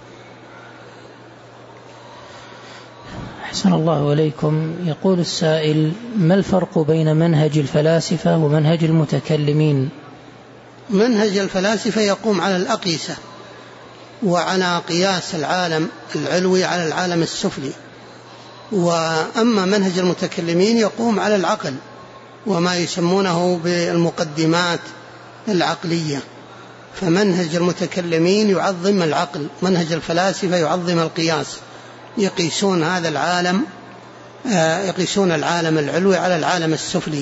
أحسن الله إليكم. يقول السائل: ما الفرق بين منهج الفلاسفة ومنهج المتكلمين؟ منهج الفلاسفة يقوم على الأقيسة وعلى قياس العالم العلوي على العالم السفلي، وأما منهج المتكلمين يقوم على العقل وما يسمونه بالمقدمات العقلية. فمنهج المتكلمين يعظم العقل، منهج الفلاسفة يعظم القياس، يقيسون هذا العالم، يقيسون العالم العلوي على العالم السفلي.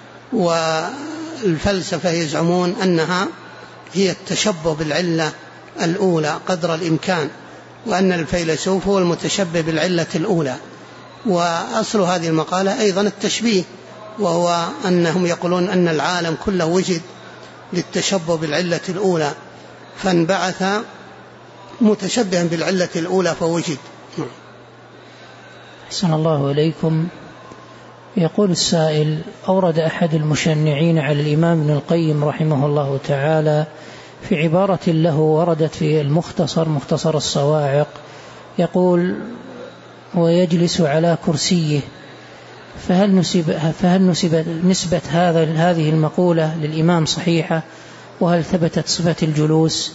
والفلسفة يزعمون أنها هي التشبه بالعلة الأولى قدر الإمكان، وأن الفيلسوف هو المتشبه بالعلة الأولى. وأصل هذه المقالة أيضا التشبيه، وهو أنهم يقولون أن العالم كله وجد للتشبه بالعلة الأولى، فانبعث متشبها بالعلة الأولى فوجد. أحسن الله إليكم. يقول السائل: أورد أحد المشنعين على الإمام ابن القيم رحمه الله تعالى في عبارة له وردت في مختصر الصواعق، يقول: ويجلس على كرسيه، فهل نسبة هذه المقولة للإمام صحيحة؟ وهل ثبتت صفة الجلوس؟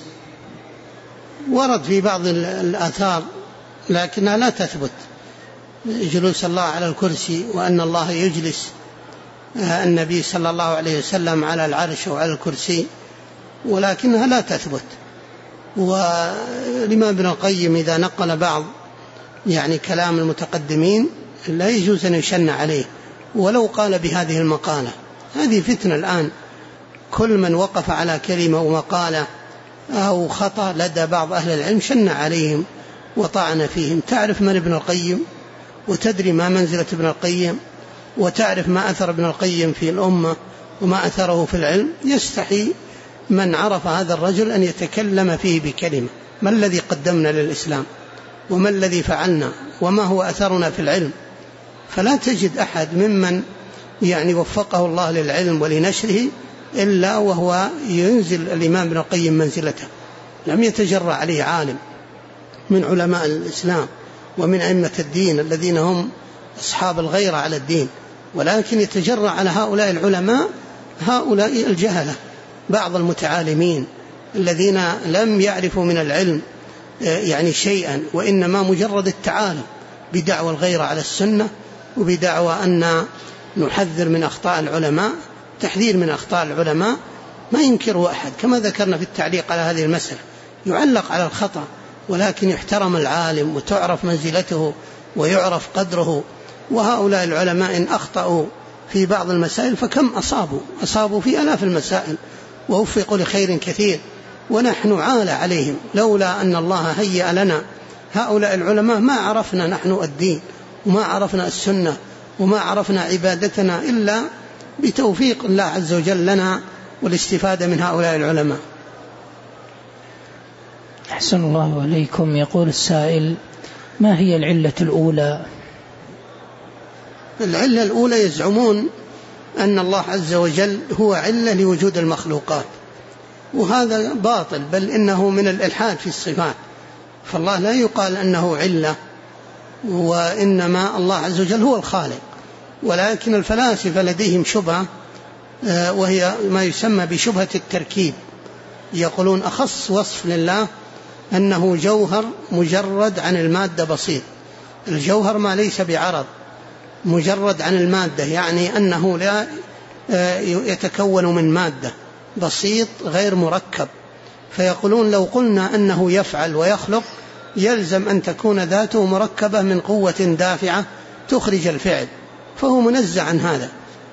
ورد في بعض الآثار لكنها لا تثبت جلوس الله على الكرسي، وأن الله يجلس النبي صلى الله عليه وسلم على العرش وعلى الكرسي، ولكنها لا تثبت. والإمام ابن القيم إذا نقل بعض كلام المتقدمين لا يجوز أن يشن عليه ولو قال بهذه المقالة. هذه فتنة الآن، كل من وقف على كلمة ومقالة أو خطأ لدى بعض أهل العلم شن عليهم وطعن فيهم. تعرف من ابن القيم، وتدري ما منزلة ابن القيم، وتعرف ما أثر ابن القيم في الأمة وما أثره في العلم. يستحي من عرف هذا الرجل أن يتكلم فيه بكلمة. ما الذي قدمنا للإسلام، وما الذي فعلنا، وما هو أثرنا في العلم؟ فلا تجد أحد ممن وفقه الله للعلم ولنشره إلا وهو ينزل الإمام ابن القيم منزلته. لم يتجرأ عليه عالم من علماء الإسلام ومن أئمة الدين الذين هم أصحاب الغيرة على الدين، ولكن يتجرأ على هؤلاء العلماء، هؤلاء الجهلة، بعض المتعالمين الذين لم يعرفوا من العلم شيئا، وإنما مجرد التعالم بدعوى الغيرة على السنة، وبدعوى أن نحذر من أخطاء العلماء. تحذير من أخطاء العلماء ما ينكره أحد، كما ذكرنا في التعليق على هذه المسألة، يعلق على الخطأ، ولكن يحترم العالم وتعرف منزلته ويعرف قدره. وهؤلاء العلماء إن أخطأوا في بعض المسائل فكم أصابوا في آلاف المسائل ووفقوا لخير كثير، ونحن عالى عليهم. لولا أن الله هيأ لنا هؤلاء العلماء ما عرفنا نحن الدين، وما عرفنا السنة، وما عرفنا عبادتنا إلا بتوفيق الله عز وجل لنا والاستفادة من هؤلاء العلماء. أحسن الله عليكم. يقول السائل: ما هي العلة الأولى؟ العلة الأولى يزعمون أن الله عز وجل هو علة لوجود المخلوقات، وهذا باطل، بل إنه من الإلحاد في الصفات. فالله لا يقال أنه علة، وإنما الله عز وجل هو الخالق. ولكن الفلاسفة لديهم شبهة، وهي ما يسمى بشبهة التركيب. يقولون أخص وصف لله أنه جوهر مجرد عن المادة بسيط. الجوهر ما ليس بعرض، مجرد عن المادة، يعني أنه لا يتكون من مادة، بسيط غير مركب. فيقولون لو قلنا أنه يفعل ويخلق يلزم أن تكون ذاته مركبة من قوة دافعة تخرج الفعل، فهو منزع عن هذا.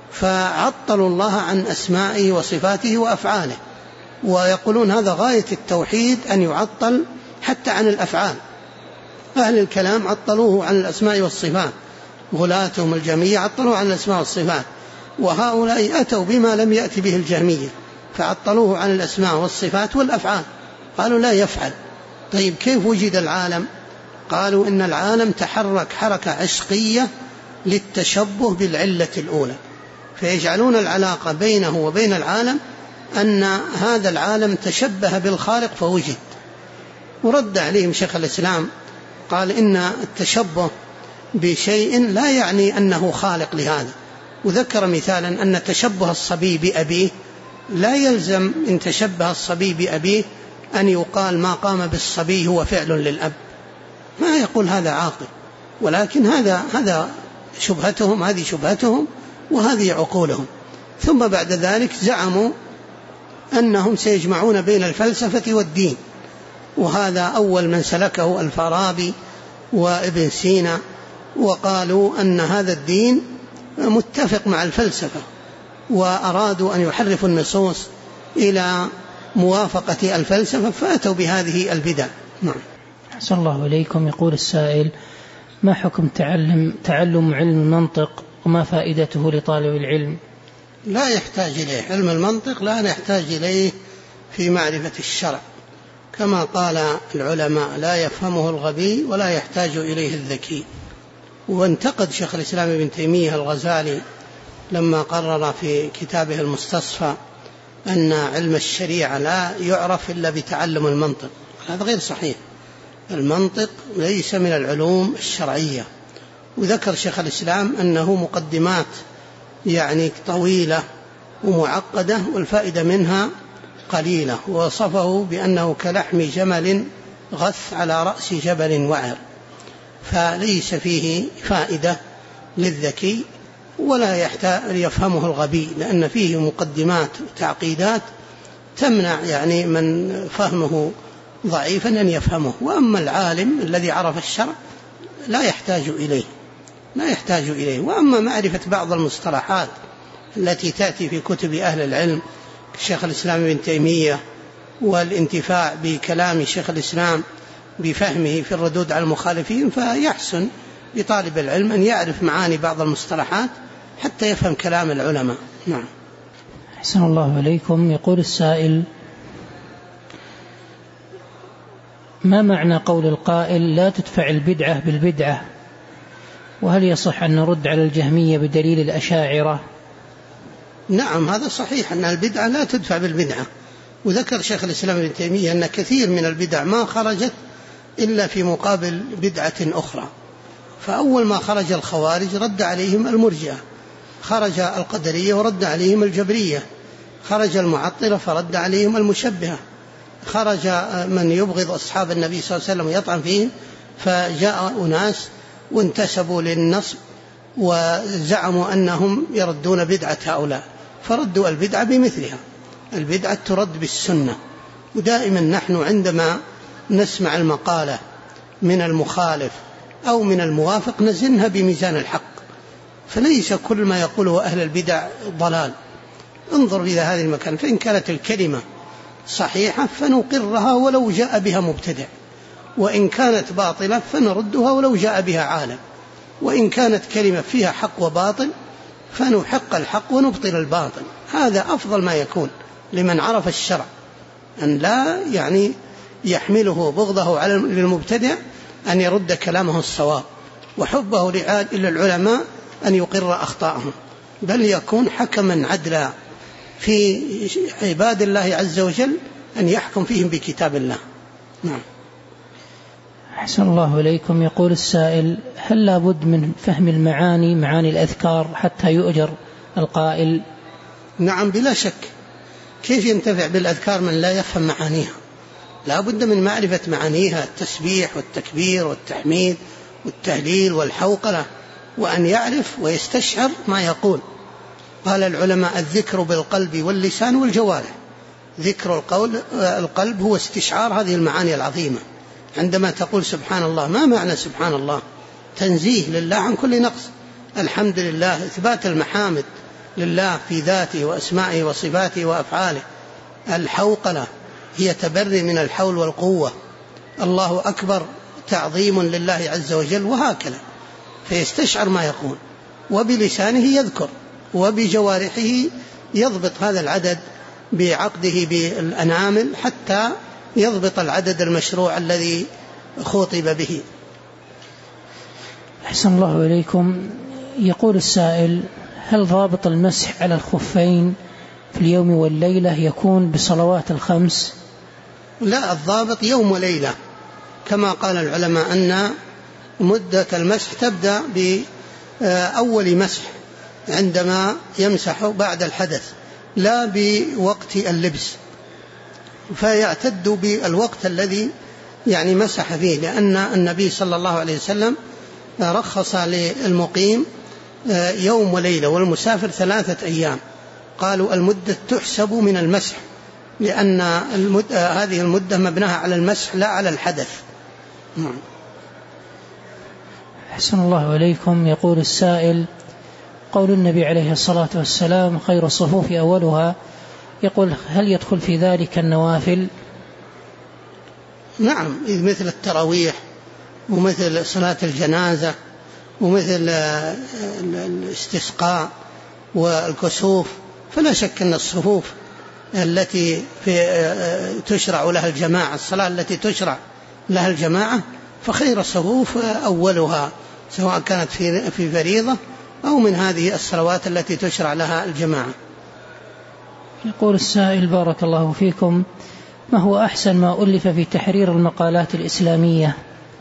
فعطلوا الله عن أسمائه وصفاته وأفعاله، ويقولون هذا غاية التوحيد أن يعطل حتى عن الأفعال. أهل الكلام عطلوه عن الأسماء والصفات، غلاتهم الجهمية عطلوه عن الأسماء والصفات، وهؤلاء أتوا بما لم يأتي به الجهمية فعطلوه عن الأسماء والصفات والأفعال، قالوا لا يفعل. طيب كيف وجد العالم؟ قالوا إن العالم تحرك حركة عشقية للتشبه بالعلة الأولى، فيجعلون العلاقة بينه وبين العالم أن هذا العالم تشبه بالخالق فوجد. ورد عليهم شيخ الإسلام قال إن التشبه بشيء لا يعني أنه خالق لهذا، وذكر مثالا أن تشبه الصبي بأبيه لا يلزم إن تشبه الصبي بأبيه أن يقال ما قام بالصبي هو فعل للأب، ما يقول هذا عاقل، ولكن هذا شبهتهم، هذه شبهتهم وهذه عقولهم. ثم بعد ذلك زعموا أنهم سيجمعون بين الفلسفة والدين، وهذا أول من سلكه الفارابي وابن سينا، وقالوا أن هذا الدين متفق مع الفلسفة، وأرادوا أن يحرفوا النصوص إلى موافقة الفلسفة فأتوا بهذه البدع. نعم. أحسن الله إليكم. يقول السائل: ما حكم تعلم علم المنطق وما فائدته لطالب العلم؟ لا يحتاج إليه علم المنطق، لا نحتاج إليه في معرفة الشرع، كما قال العلماء: لا يفهمه الغبي ولا يحتاج إليه الذكي. وانتقد شيخ الإسلام ابن تيمية الغزالي لما قرر في كتابه المستصفى أن علم الشريعة لا يعرف إلا بتعلم المنطق. هذا غير صحيح، المنطق ليس من العلوم الشرعية. وذكر شيخ الإسلام أنه مقدمات يعني طويلة ومعقدة والفائدة منها قليلة، ووصفه بأنه كلحم جمل غث على رأس جبل وعر، فليس فيه فائدة للذكي ولا يحتاج يفهمه الغبي، لأن فيه مقدمات وتعقيدات تمنع يعني من فهمه ضعيفا أن يفهمه. وأما العالم الذي عرف الشرع لا يحتاج إليه. وأما معرفة بعض المصطلحات التي تأتي في كتب أهل العلم كشيخ الإسلام ابن تيمية، والانتفاع بكلام شيخ الإسلام بفهمه في الردود على المخالفين، فيحسن لطالب العلم أن يعرف معاني بعض المصطلحات حتى يفهم كلام العلماء. نعم. أحسن الله إليكم. يقول السائل: ما معنى قول القائل لا تدفع البدعة بالبدعة؟ وهل يصح أن نرد على الجهمية بدليل الأشاعرة؟ نعم، هذا صحيح أن البدعة لا تدفع بالبدعة. وذكر شيخ الإسلام ابن تيمية أن كثير من البدع ما خرجت إلا في مقابل بدعة أخرى. فأول ما خرج الخوارج رد عليهم المرجئة، خرج القدرية ورد عليهم الجبرية، خرج المعطلة فرد عليهم المشبهة، خرج من يبغض أصحاب النبي صلى الله عليه وسلم ويطعن فيهم، فجاء أناس وانتسبوا للنصب وزعموا أنهم يردون بدعة هؤلاء، فردوا البدعة بمثلها. البدعة ترد بالسنة. ودائما نحن عندما نسمع المقالة من المخالف أو من الموافق نزنها بميزان الحق، فليس كل ما يقوله أهل البدع ضلال. انظر إلى هذه المكان، فإن كانت الكلمة صحيحة فنقرها ولو جاء بها مبتدع، وإن كانت باطلة فنردها ولو جاء بها عالم، وإن كانت كلمة فيها حق وباطل فنحق الحق ونبطل الباطل. هذا أفضل ما يكون لمن عرف الشرع، أن لا يعني يحمله بغضه على المبتدع أن يرد كلامه الصواب، وحبه للعلماء أن يقر أخطاءهم، بل يكون حكما عدلا في عباد الله عز وجل أن يحكم فيهم بكتاب الله. نعم. أحسن الله إليكم. يقول السائل: هل لابد من فهم معاني الأذكار حتى يؤجر القائل؟ نعم بلا شك. كيف ينتفع بالأذكار من لا يفهم معانيها؟ لا بد من معرفة معانيها، التسبيح والتكبير والتحميد والتهليل والحوقلة، وأن يعرف ويستشعر ما يقول. قال العلماء: الذكر بالقلب واللسان والجوارح. ذكر القلب هو استشعار هذه المعاني العظيمة. عندما تقول سبحان الله، ما معنى سبحان الله؟ تنزيه لله عن كل نقص، الحمد لله، إثبات المحامد لله في ذاته وأسمائه وصفاته وأفعاله. الحوقلة هي تبري من الحول والقوة. الله أكبر تعظيم لله عز وجل، وهكذا. فيستشعر ما يقول، وبلسانه يذكر، وبجوارحه يضبط هذا العدد بعقده بالأنامل حتى يضبط العدد المشروع الذي خطب به. أحسن الله إليكم. يقول السائل: هل ضابط المسح على الخفين في اليوم والليلة يكون بصلوات الخمس؟ لا، الضابط يوم وليلة، كما قال العلماء أن مدة المسح تبدأ بأول مسح عندما يمسح بعد الحدث، لا بوقت اللبس، فيعتد بالوقت الذي مسح فيه، لأن النبي صلى الله عليه وسلم رخص للمقيم يوم وليلة والمسافر 3 أيام. قالوا المدة تحسب من المسح، لأن هذه المدة مبناها على المسح لا على الحدث. أحسن الله إليكم. يقول السائل: قول النبي عليه الصلاة والسلام: خير الصفوف أولها، يقول: هل يدخل في ذلك النوافل؟ نعم، مثل التراويح ومثل صلاة الجنازة ومثل الاستسقاء والكسوف، فلا شك أن الصفوف التي تشرع لها الجماعة، الصلاة التي تشرع لها الجماعة، فخير الصفوف أولها، سواء كانت في فريضة أو من هذه الصلوات التي تشرع لها الجماعة. يقول السائل: بارك الله فيكم، ما هو أحسن ما ألف في تحرير المقالات الإسلامية؟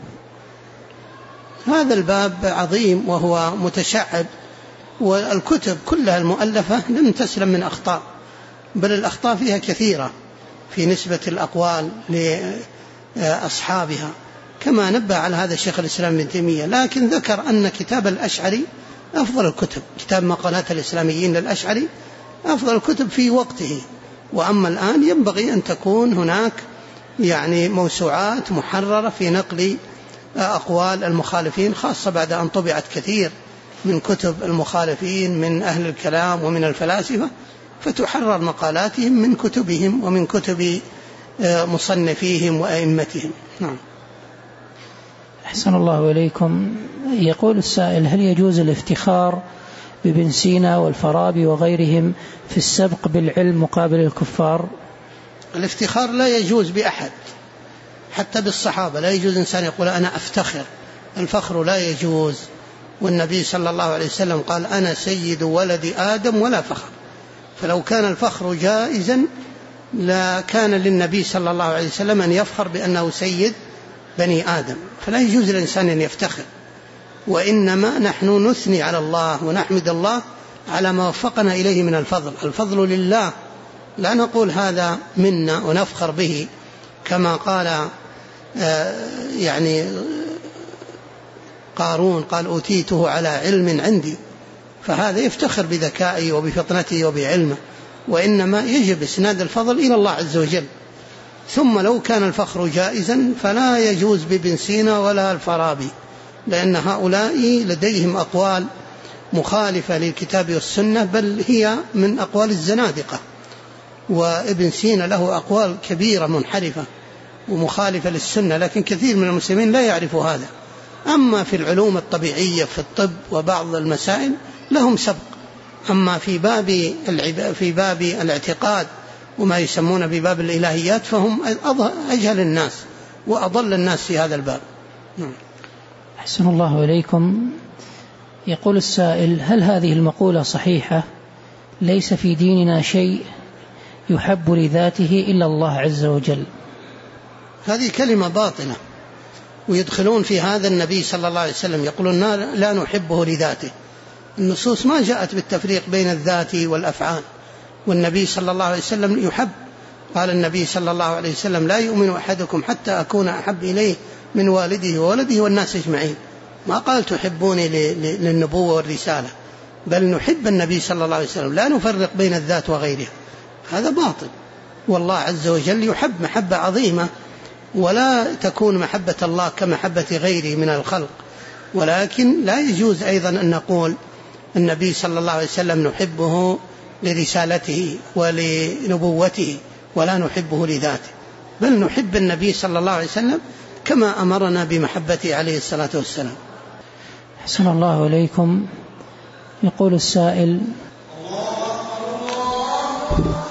هذا الباب عظيم وهو متشعب، والكتب كلها المؤلفة لم تسلم من أخطاء، بل الأخطاء فيها كثيرة في نسبة الأقوال لأصحابها، كما نبه على هذا الشيخ الإسلام ابن تيمية. لكن ذكر أن كتاب الأشعري أفضل الكتب، كتاب مقالات الإسلاميين للأشعري أفضل الكتب في وقته. وأما الآن ينبغي أن تكون هناك موسوعات محررة في نقل أقوال المخالفين، خاصة بعد أن طبعت كثير من كتب المخالفين من أهل الكلام ومن الفلاسفة، فتحرر مقالاتهم من كتبهم ومن كتب مصنفيهم وأئمتهم. نعم. أحسن الله إليكم. يقول السائل: هل يجوز الافتخار بابن سينا والفارابي وغيرهم في السبق بالعلم مقابل الكفار؟ الافتخار لا يجوز بأحد، حتى بالصحابة لا يجوز إنسان يقول أنا أفتخر، الفخر لا يجوز. والنبي صلى الله عليه وسلم قال: أنا سيد ولد آدم ولا فخر. فلو كان الفخر جائزا لا كان للنبي صلى الله عليه وسلم أن يفخر بأنه سيد بني آدم، فلا يجوز للإنسان أن يفتخر. وإنما نحن نثني على الله ونحمد الله على ما وفقنا إليه من الفضل. الفضل لله، لا نقول هذا منا ونفخر به، كما قال قارون قال: أوتيته على علم عندي، فهذا يفتخر بذكائه وبفطنته وبعلمه. وإنما يجب إسناد الفضل إلى الله عز وجل. ثم لو كان الفخر جائزا فلا يجوز بابن سينا ولا الفارابي، لأن هؤلاء لديهم أقوال مخالفة للكتاب والسنة، بل هي من أقوال الزنادقة. وابن سينا له أقوال كبيرة منحرفة ومخالفة للسنة، لكن كثير من المسلمين لا يعرفوا هذا. أما في العلوم الطبيعية في الطب وبعض المسائل لهم سبق. أما في باب الاعتقاد وما يسمون بباب الإلهيات فهم أجهل الناس وأضل الناس في هذا الباب. أحسن الله إليكم. يقول السائل: هل هذه المقولة صحيحة: ليس في ديننا شيء يحب لذاته إلا الله عز وجل؟ هذه كلمة باطلة، ويدخلون في هذا النبي صلى الله عليه وسلم، يقولون لا نحبه لذاته. النصوص ما جاءت بالتفريق بين الذات والأفعال، والنبي صلى الله عليه وسلم يحب. قال النبي صلى الله عليه وسلم: لا يؤمن أحدكم حتى أكون أحب إليه من والده وولده والناس أجمعين. ما قال تحبوني للنبوة والرسالة، بل نحب النبي صلى الله عليه وسلم، لا نفرق بين الذات وغيرها، هذا باطل. والله عز وجل يحب محبة عظيمة، ولا تكون محبة الله كمحبة غيره من الخلق. ولكن لا يجوز أيضا أن نقول النبي صلى الله عليه وسلم نحبه لرسالته ولنبوته ولا نحبه لذاته، بل نحب النبي صلى الله عليه وسلم كما أمرنا بمحبته عليه الصلاة والسلام. أحسن الله إليكم. يقول السائل: